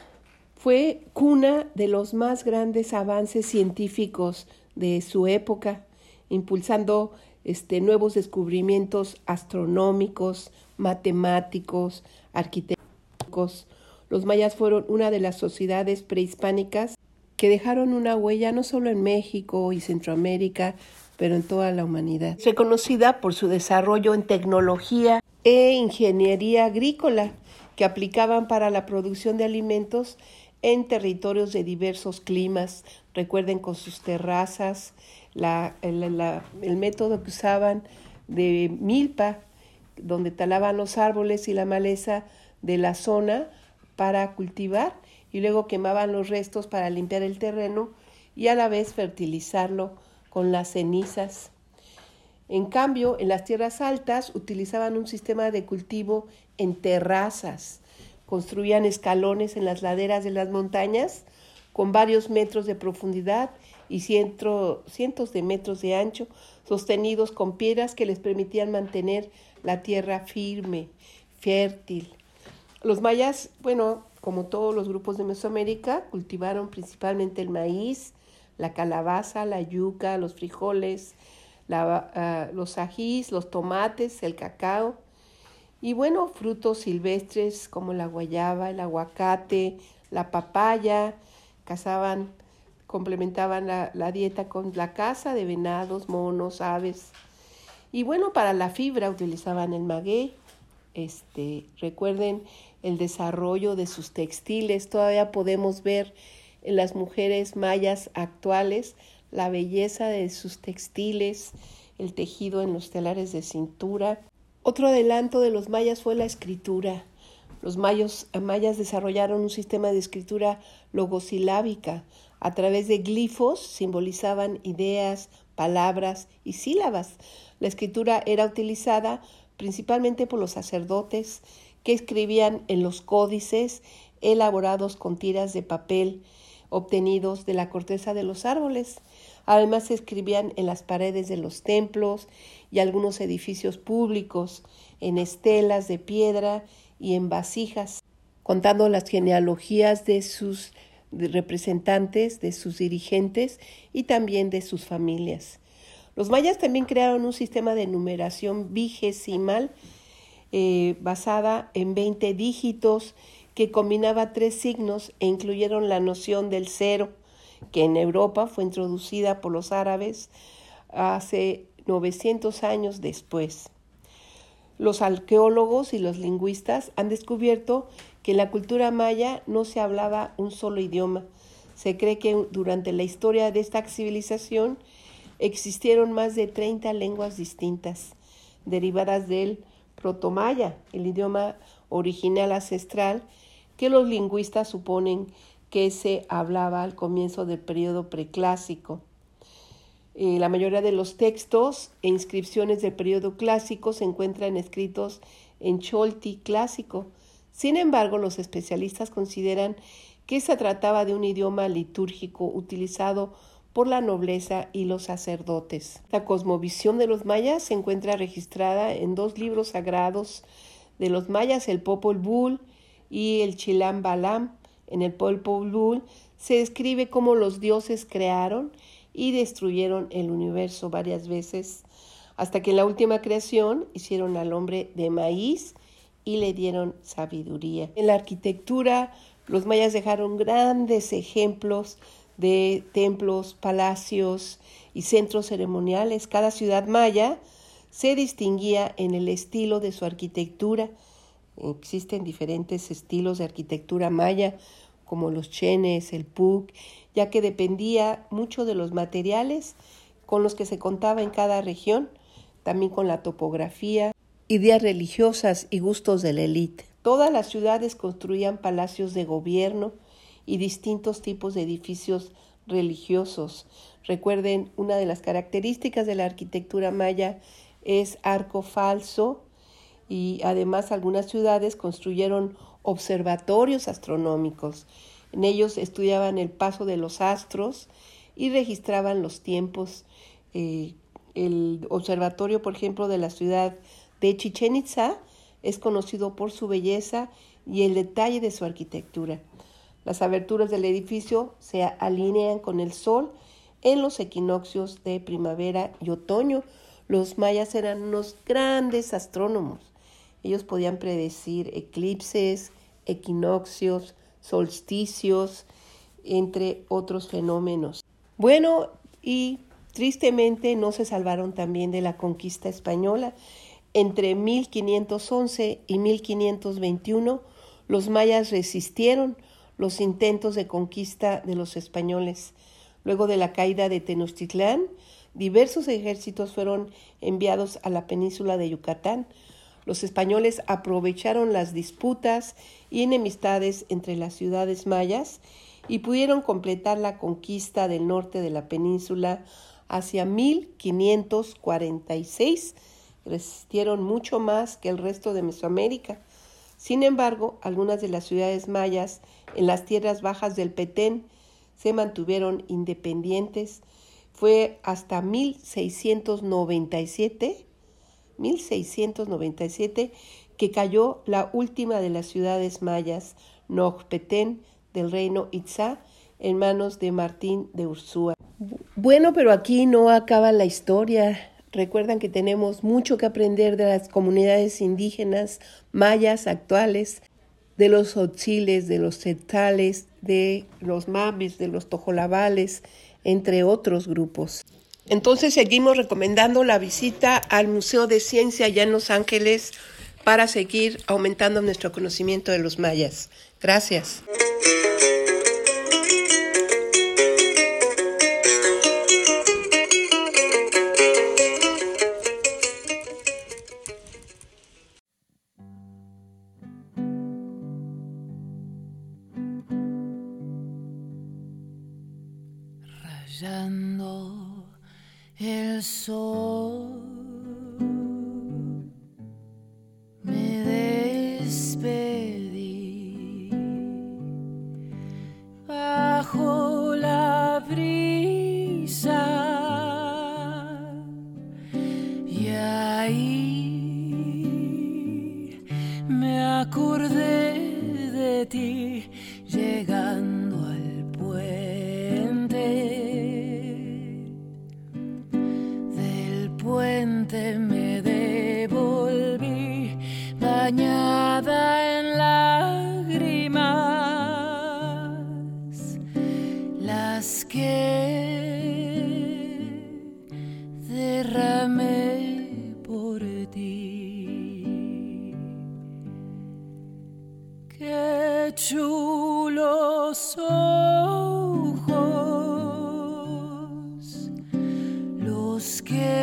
fue cuna de los más grandes avances científicos de su época, impulsando este, nuevos descubrimientos astronómicos, matemáticos, arquitectónicos. Los mayas fueron una de las sociedades prehispánicas que dejaron una huella no solo en México y Centroamérica, pero en toda la humanidad. Reconocida por su desarrollo en tecnología e ingeniería agrícola, que aplicaban para la producción de alimentos en territorios de diversos climas. Recuerden, con sus terrazas, la, el, la, el método que usaban de milpa, donde talaban los árboles y la maleza de la zona para cultivar, y luego quemaban los restos para limpiar el terreno y a la vez fertilizarlo con las cenizas. En cambio, en las tierras altas utilizaban un sistema de cultivo en terrazas. Construían escalones en las laderas de las montañas con varios metros de profundidad y ciento, cientos de metros de ancho, sostenidos con piedras que les permitían mantener la tierra firme, fértil. Los mayas, bueno, como todos los grupos de Mesoamérica, cultivaron principalmente el maíz, la calabaza, la yuca, los frijoles, la, uh, los ajís, los tomates, el cacao y, bueno, frutos silvestres como la guayaba, el aguacate, la papaya. Cazaban, complementaban la, la dieta con la caza de venados, monos, aves. Y, bueno, para la fibra utilizaban el maguey. Este, recuerden el desarrollo de sus textiles. Todavía podemos ver en las mujeres mayas actuales la belleza de sus textiles, el tejido en los telares de cintura. Otro adelanto de los mayas fue la escritura. Los mayos, mayas desarrollaron un sistema de escritura logosilábica. A través de glifos simbolizaban ideas, palabras y sílabas. La escritura era utilizada principalmente por los sacerdotes que escribían en los códices elaborados con tiras de papel obtenidos de la corteza de los árboles. Además se escribían en las paredes de los templos y algunos edificios públicos, en estelas de piedra y en vasijas, contando las genealogías de sus representantes, de sus dirigentes y también de sus familias. Los mayas también crearon un sistema de numeración vigesimal eh, basada en veinte dígitos que combinaba tres signos e incluyeron la noción del cero, que en Europa fue introducida por los árabes hace novecientos años después. Los arqueólogos y los lingüistas han descubierto que en la cultura maya no se hablaba un solo idioma. Se cree que durante la historia de esta civilización existieron más de treinta lenguas distintas, derivadas del protomaya, el idioma original ancestral que los lingüistas suponen que se hablaba al comienzo del periodo preclásico. Eh, la mayoría de los textos e inscripciones del periodo clásico se encuentran escritos en cholti clásico. Sin embargo, los especialistas consideran que se trataba de un idioma litúrgico utilizado por la nobleza y los sacerdotes. La cosmovisión de los mayas se encuentra registrada en dos libros sagrados de los mayas, el Popol Vuh y el Chilam Balam. En el Popol Vuh se describe cómo los dioses crearon y destruyeron el universo varias veces, hasta que en la última creación hicieron al hombre de maíz y le dieron sabiduría. En la arquitectura, los mayas dejaron grandes ejemplos de templos, palacios y centros ceremoniales. Cada ciudad maya se distinguía en el estilo de su arquitectura. Existen diferentes estilos de arquitectura maya, como los chenes, el puc, ya que dependía mucho de los materiales con los que se contaba en cada región, también con la topografía, ideas religiosas y gustos de la élite. Todas las ciudades construían palacios de gobierno y distintos tipos de edificios religiosos. Recuerden, una de las características de la arquitectura maya es arco falso, y además algunas ciudades construyeron observatorios astronómicos. En ellos estudiaban el paso de los astros y registraban los tiempos. Eh, el observatorio, por ejemplo, de la ciudad de Chichén Itzá es conocido por su belleza y el detalle de su arquitectura. Las aberturas del edificio se alinean con el sol en los equinoccios de primavera y otoño. Los mayas eran unos grandes astrónomos. Ellos podían predecir eclipses, equinoccios, solsticios, entre otros fenómenos. Bueno, y tristemente no se salvaron también de la conquista española. Entre mil quinientos once y mil quinientos veintiuno, los mayas resistieron los intentos de conquista de los españoles. Luego de la caída de Tenochtitlán, diversos ejércitos fueron enviados a la península de Yucatán. Los españoles aprovecharon las disputas y enemistades entre las ciudades mayas y pudieron completar la conquista del norte de la península hacia mil quinientos cuarenta y seis. Resistieron mucho más que el resto de Mesoamérica. Sin embargo, algunas de las ciudades mayas en las tierras bajas del Petén se mantuvieron independientes. Fue hasta mil seiscientos noventa y siete que cayó la última de las ciudades mayas, Nojpetén, del reino Itzá, en manos de Martín de Ursúa. Bueno, pero aquí no acaba la historia. Recuerdan que tenemos mucho que aprender de las comunidades indígenas mayas actuales, de los otziles, de los tzeltales, de los mames, de los tojolabales, entre otros grupos. Entonces seguimos recomendando la visita al Museo de Ciencia allá en Los Ángeles para seguir aumentando nuestro conocimiento de los mayas. Gracias. rayando el sol. Me despedí bajo la brisa y ahí me acordé de ti llegando al puente. Del puente me devolví bañada en lágrimas, las que derramé por ti. Qué chulos ojos los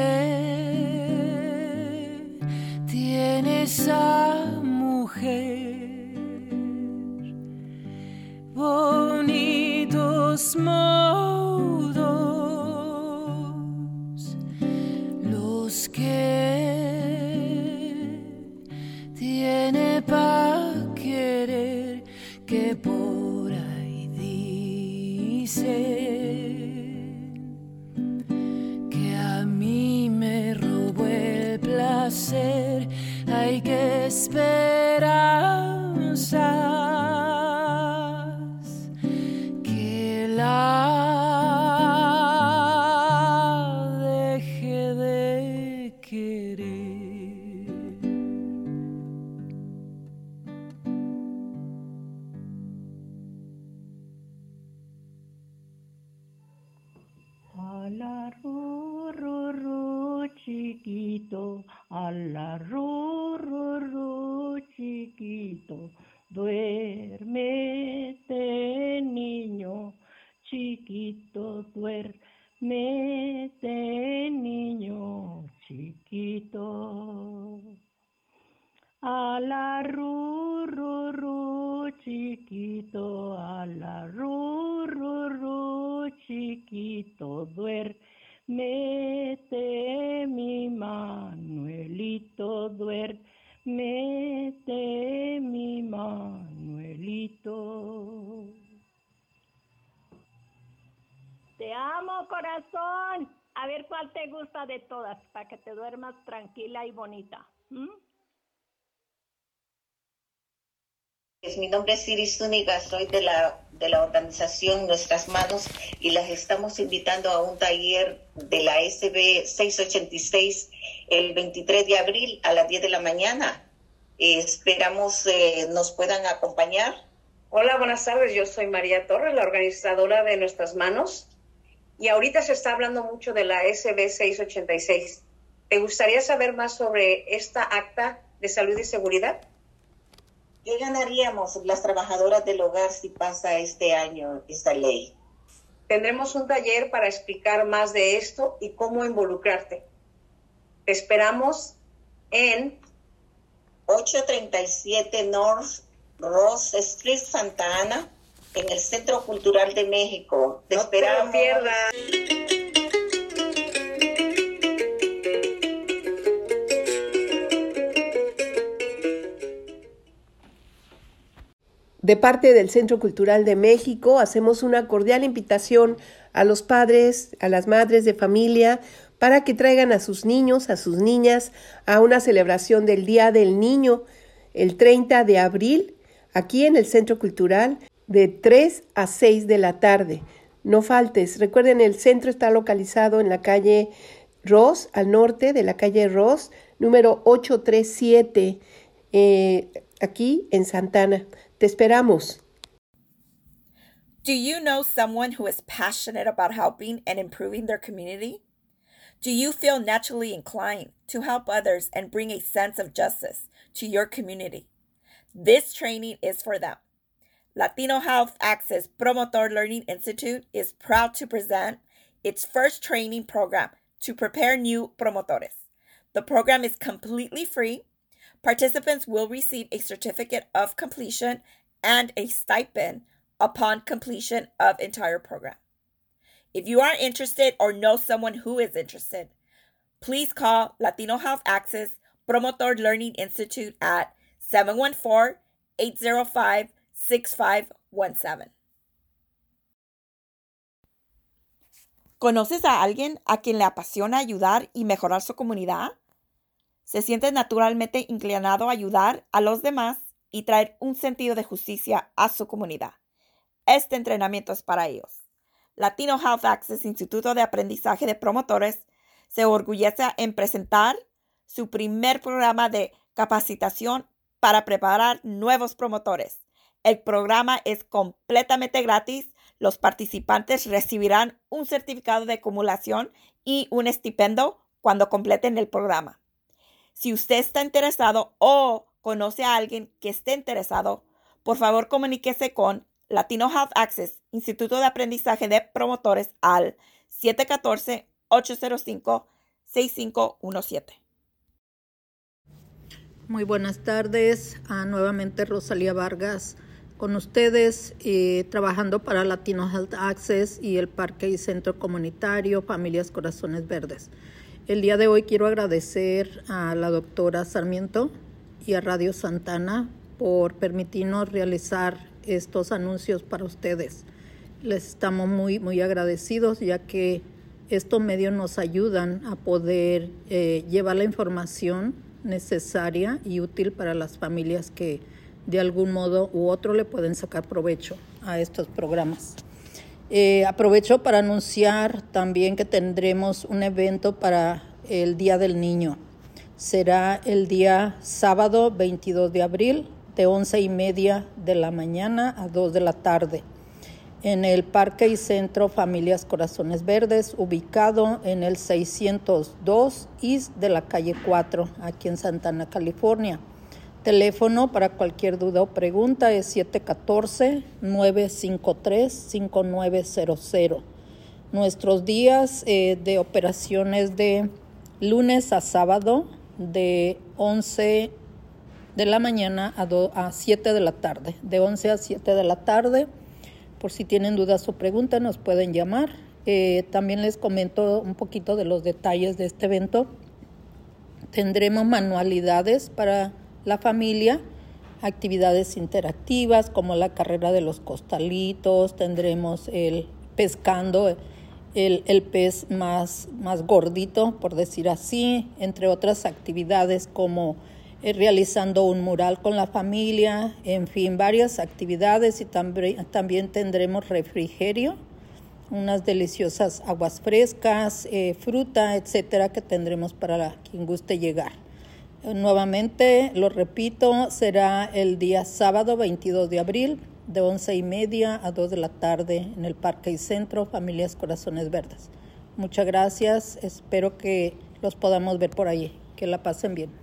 que tiene esa mujer, bonitos modos los que tiene pa' querer, que por ahí dicen que a mí me robó el placer. Hay que esperanzas que la deje de querer. Ala ru ru ru chiquito, ala ru ru ru chiquito, duérmete niño, chiquito, duérmete niño, chiquito. Ala ru ru ru chiquito, ala ru ru ru chiquito, duérmete mi Manuelito, duérmete mi Manuelito. Te amo, corazón. A ver cuál te gusta de todas, para que te duermas tranquila y bonita. ¿Mm? Mi nombre es Iris Zúñiga, soy de la, de la organización Nuestras Manos y las estamos invitando a un taller de la S B seiscientos ochenta y seis el veintitrés de abril a las diez de la mañana. Eh, esperamos eh, nos puedan acompañar. Hola, buenas tardes. Yo soy María Torres, la organizadora de Nuestras Manos. Y ahorita se está hablando mucho de la S B seiscientos ochenta y seis. ¿Te gustaría saber más sobre esta acta de salud y seguridad? ¿Qué ganaríamos las trabajadoras del hogar si pasa este año esta ley? Tendremos un taller para explicar más de esto y cómo involucrarte. Te esperamos en ochocientos treinta y siete North Ross Street, Santa Ana, en el Centro Cultural de México. Te no esperamos. te lo pierdas. De parte del Centro Cultural de México, hacemos una cordial invitación a los padres, a las madres de familia, para que traigan a sus niños, a sus niñas, a una celebración del Día del Niño, el treinta de abril, aquí en el Centro Cultural, de tres a seis de la tarde. No faltes. Recuerden, el centro está localizado en la calle Ross, al norte de la calle Ross, número ochocientos treinta y siete, eh, aquí en Santana. Te esperamos. Do you know someone who is passionate about helping and improving their community? Do you feel naturally inclined to help others and bring a sense of justice to your community? This training is for them. Latino Health Access Promotor Learning Institute is proud to present its first training program to prepare new promotores. The program is completely free. Participants will receive a certificate of completion and a stipend upon completion of entire program. If you are interested or know someone who is interested, please call Latino Health Access Promotor Learning Institute at seven one four, eight zero five, six five one seven. ¿Conoces a alguien a quien le apasiona ayudar y mejorar su comunidad? ¿Se siente naturalmente inclinado a ayudar a los demás y traer un sentido de justicia a su comunidad? Este entrenamiento es para ellos. Latino Health Access Instituto de Aprendizaje de Promotores se orgullece en presentar su primer programa de capacitación para preparar nuevos promotores. El programa es completamente gratis. Los participantes recibirán un certificado de acumulación y un estipendio cuando completen el programa. Si usted está interesado o conoce a alguien que esté interesado, por favor comuníquese con Latino Health Access, Instituto de Aprendizaje de Promotores, al siete uno cuatro, ocho cero cinco, seis cinco uno siete. Muy buenas tardes, ah, nuevamente Rosalía Vargas con ustedes, eh, trabajando para Latino Health Access y el Parque y Centro Comunitario Familias Corazones Verdes. El día de hoy quiero agradecer a la doctora Sarmiento y a Radio Santana por permitirnos realizar estos anuncios para ustedes. Les estamos muy, muy agradecidos, ya que estos medios nos ayudan a poder eh, llevar la información necesaria y útil para las familias que de algún modo u otro le pueden sacar provecho a estos programas. Eh, aprovecho para anunciar también que tendremos un evento para el Día del Niño. Será el día sábado veintidós de abril de once y media de la mañana a dos de la tarde en el Parque y Centro Familias Corazones Verdes, ubicado en el seiscientos dos East de la calle cuatro, aquí en Santana, California. Teléfono para cualquier duda o pregunta es siete uno cuatro, nueve cinco tres, cinco nueve cero cero. Nuestros días eh, de operaciones de lunes a sábado de once de la mañana a, do, a siete de la tarde, de once a siete de la tarde. Por si tienen dudas o preguntas nos pueden llamar. Eh, también les comento un poquito de los detalles de este evento. Tendremos manualidades para la familia, actividades interactivas como la carrera de los costalitos, tendremos el pescando el, el pez más, más gordito, por decir así, entre otras actividades como eh, realizando un mural con la familia, en fin, varias actividades, y también, también tendremos refrigerio, unas deliciosas aguas frescas, eh, fruta, etcétera, que tendremos para la, quien guste llegar. Nuevamente, lo repito, será el día sábado veintidós de abril de once y media a dos de la tarde en el Parque y Centro Familias Corazones Verdes. Muchas gracias, espero que los podamos ver por ahí. Que la pasen bien.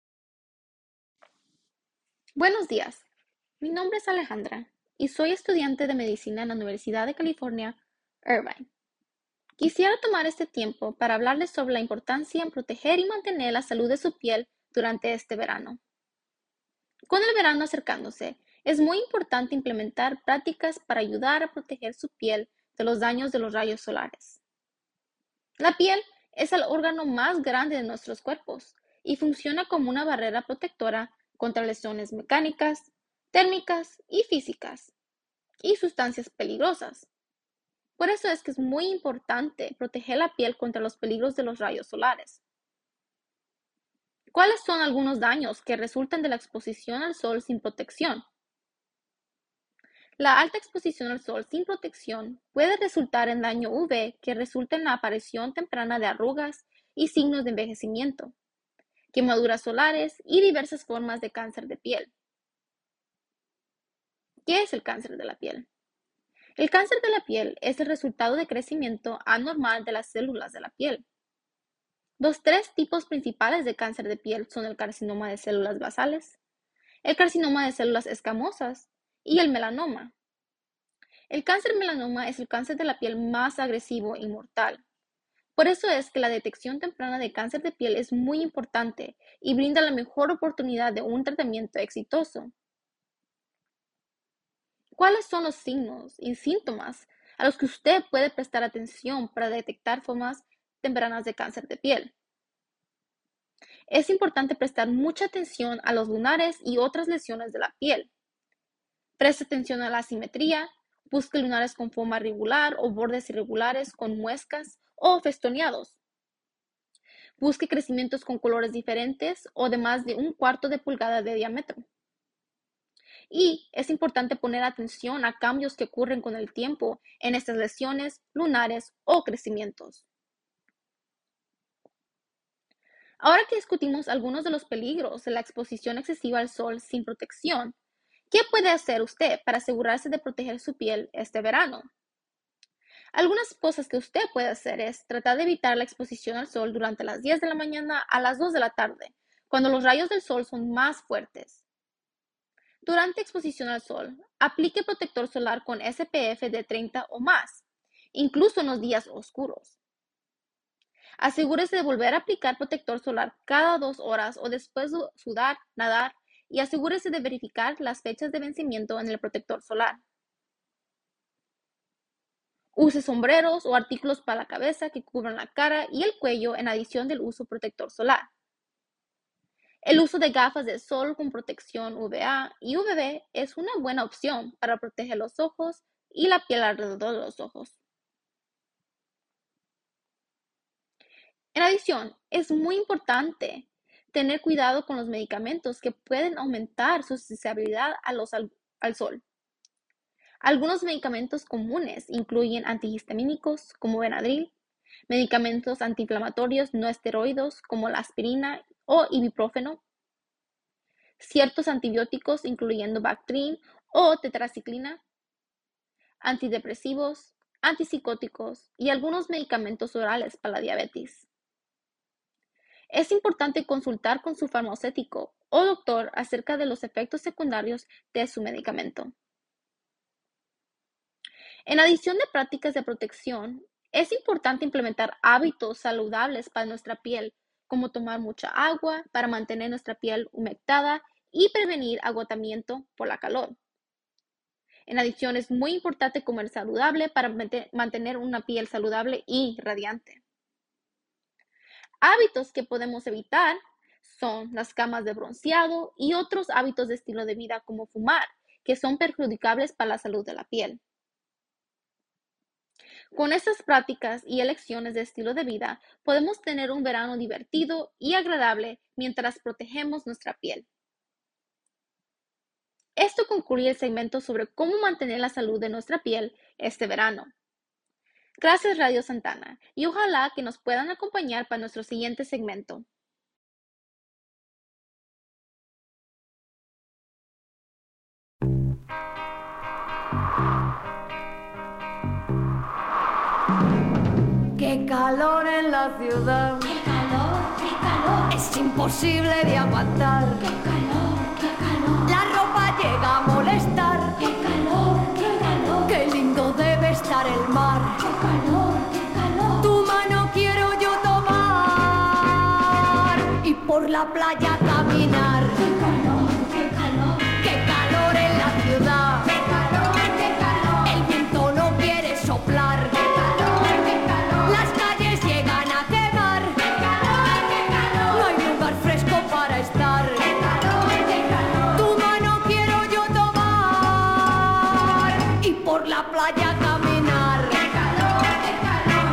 Buenos días, mi nombre es Alejandra y soy estudiante de medicina en la Universidad de California, Irvine. Quisiera tomar este tiempo para hablarles sobre la importancia en proteger y mantener la salud de su piel durante este verano. Con el verano acercándose, es muy importante implementar prácticas para ayudar a proteger su piel de los daños de los rayos solares. La piel es el órgano más grande de nuestros cuerpos y funciona como una barrera protectora contra lesiones mecánicas, térmicas y físicas, y sustancias peligrosas. Por eso es que es muy importante proteger la piel contra los peligros de los rayos solares. ¿Cuáles son algunos daños que resultan de la exposición al sol sin protección? La alta exposición al sol sin protección puede resultar en daño U V que resulta en la aparición temprana de arrugas y signos de envejecimiento, quemaduras solares y diversas formas de cáncer de piel. ¿Qué es el cáncer de la piel? El cáncer de la piel es el resultado de crecimiento anormal de las células de la piel. Los tres tipos principales de cáncer de piel son el carcinoma de células basales, el carcinoma de células escamosas y el melanoma. El cáncer melanoma es el cáncer de la piel más agresivo y mortal. Por eso es que la detección temprana de cáncer de piel es muy importante y brinda la mejor oportunidad de un tratamiento exitoso. ¿Cuáles son los signos y síntomas a los que usted puede prestar atención para detectar formas tempranas de cáncer de piel. Es importante prestar mucha atención a los lunares y otras lesiones de la piel. Preste atención a la asimetría, busque lunares con forma irregular o bordes irregulares con muescas o festoneados. Busque crecimientos con colores diferentes o de más de un cuarto de pulgada de diámetro. Y es importante poner atención a cambios que ocurren con el tiempo en estas lesiones, lunares o crecimientos. Ahora que discutimos algunos de los peligros de la exposición excesiva al sol sin protección, ¿qué puede hacer usted para asegurarse de proteger su piel este verano? Algunas cosas que usted puede hacer es tratar de evitar la exposición al sol durante las diez de la mañana a las dos de la tarde, cuando los rayos del sol son más fuertes. Durante exposición al sol, aplique protector solar con S P F de treinta o más, incluso en los días oscuros. Asegúrese de volver a aplicar protector solar cada dos horas o después de sudar, nadar, y asegúrese de verificar las fechas de vencimiento en el protector solar. Use sombreros o artículos para la cabeza que cubran la cara y el cuello en adición del uso protector solar. El uso de gafas de sol con protección U V A y U V B es una buena opción para proteger los ojos y la piel alrededor de los ojos. En adición, es muy importante tener cuidado con los medicamentos que pueden aumentar su sensibilidad a los al, al sol. Algunos medicamentos comunes incluyen antihistamínicos como Benadryl, medicamentos antiinflamatorios no esteroides como la aspirina o ibuprofeno, ciertos antibióticos incluyendo Bactrim o tetraciclina, antidepresivos, antipsicóticos y algunos medicamentos orales para la diabetes. Es importante consultar con su farmacéutico o doctor acerca de los efectos secundarios de su medicamento. En adición de prácticas de protección, es importante implementar hábitos saludables para nuestra piel, como tomar mucha agua para mantener nuestra piel humectada y prevenir agotamiento por la calor. En adición, es muy importante comer saludable para mantener una piel saludable y radiante. Hábitos que podemos evitar son las camas de bronceado y otros hábitos de estilo de vida como fumar, que son perjudicables para la salud de la piel. Con estas prácticas y elecciones de estilo de vida, podemos tener un verano divertido y agradable mientras protegemos nuestra piel. Esto concluye el segmento sobre cómo mantener la salud de nuestra piel este verano. Gracias Radio Santana y ojalá que nos puedan acompañar para nuestro siguiente segmento. Qué calor en la ciudad. Qué calor, qué calor. Es imposible de aguantar. Qué calor, qué calor. La ropa llega a molestar. Qué calor, qué calor. Qué lindo debe estar el mar. Qué calor, qué calor. Tu mano quiero yo tomar y por la playa caminar. Qué calor, qué calor. Qué calor en la ciudad. Qué calor, qué calor. El viento no quiere soplar. Qué calor, qué calor. Las calles llegan a quemar. Qué calor, qué calor. No hay lugar fresco para estar. Qué calor, qué calor. Tu mano quiero yo tomar y por la playa caminar. Qué calor, qué calor.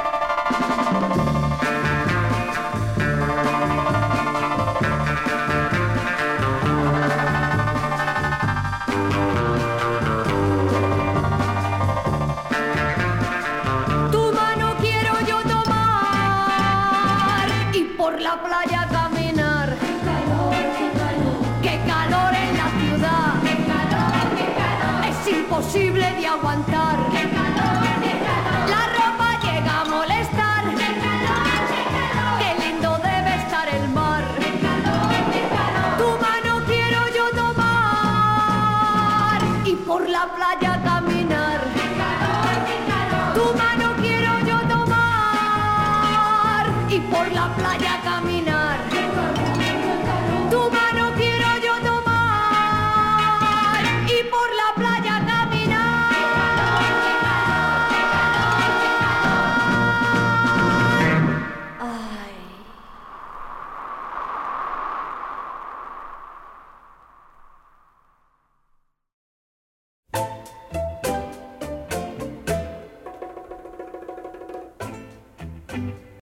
Tu mano quiero yo tomar y por la playa caminar. Qué calor, qué calor. Qué calor en la ciudad. Qué calor, qué calor. Es imposible de aguantar. Qué calor, qué calor. La ropa llega a molestar. Qué calor, qué calor. Qué lindo debe estar el mar. Qué calor, qué calor. Tu mano quiero yo tomar y por la playa caminar.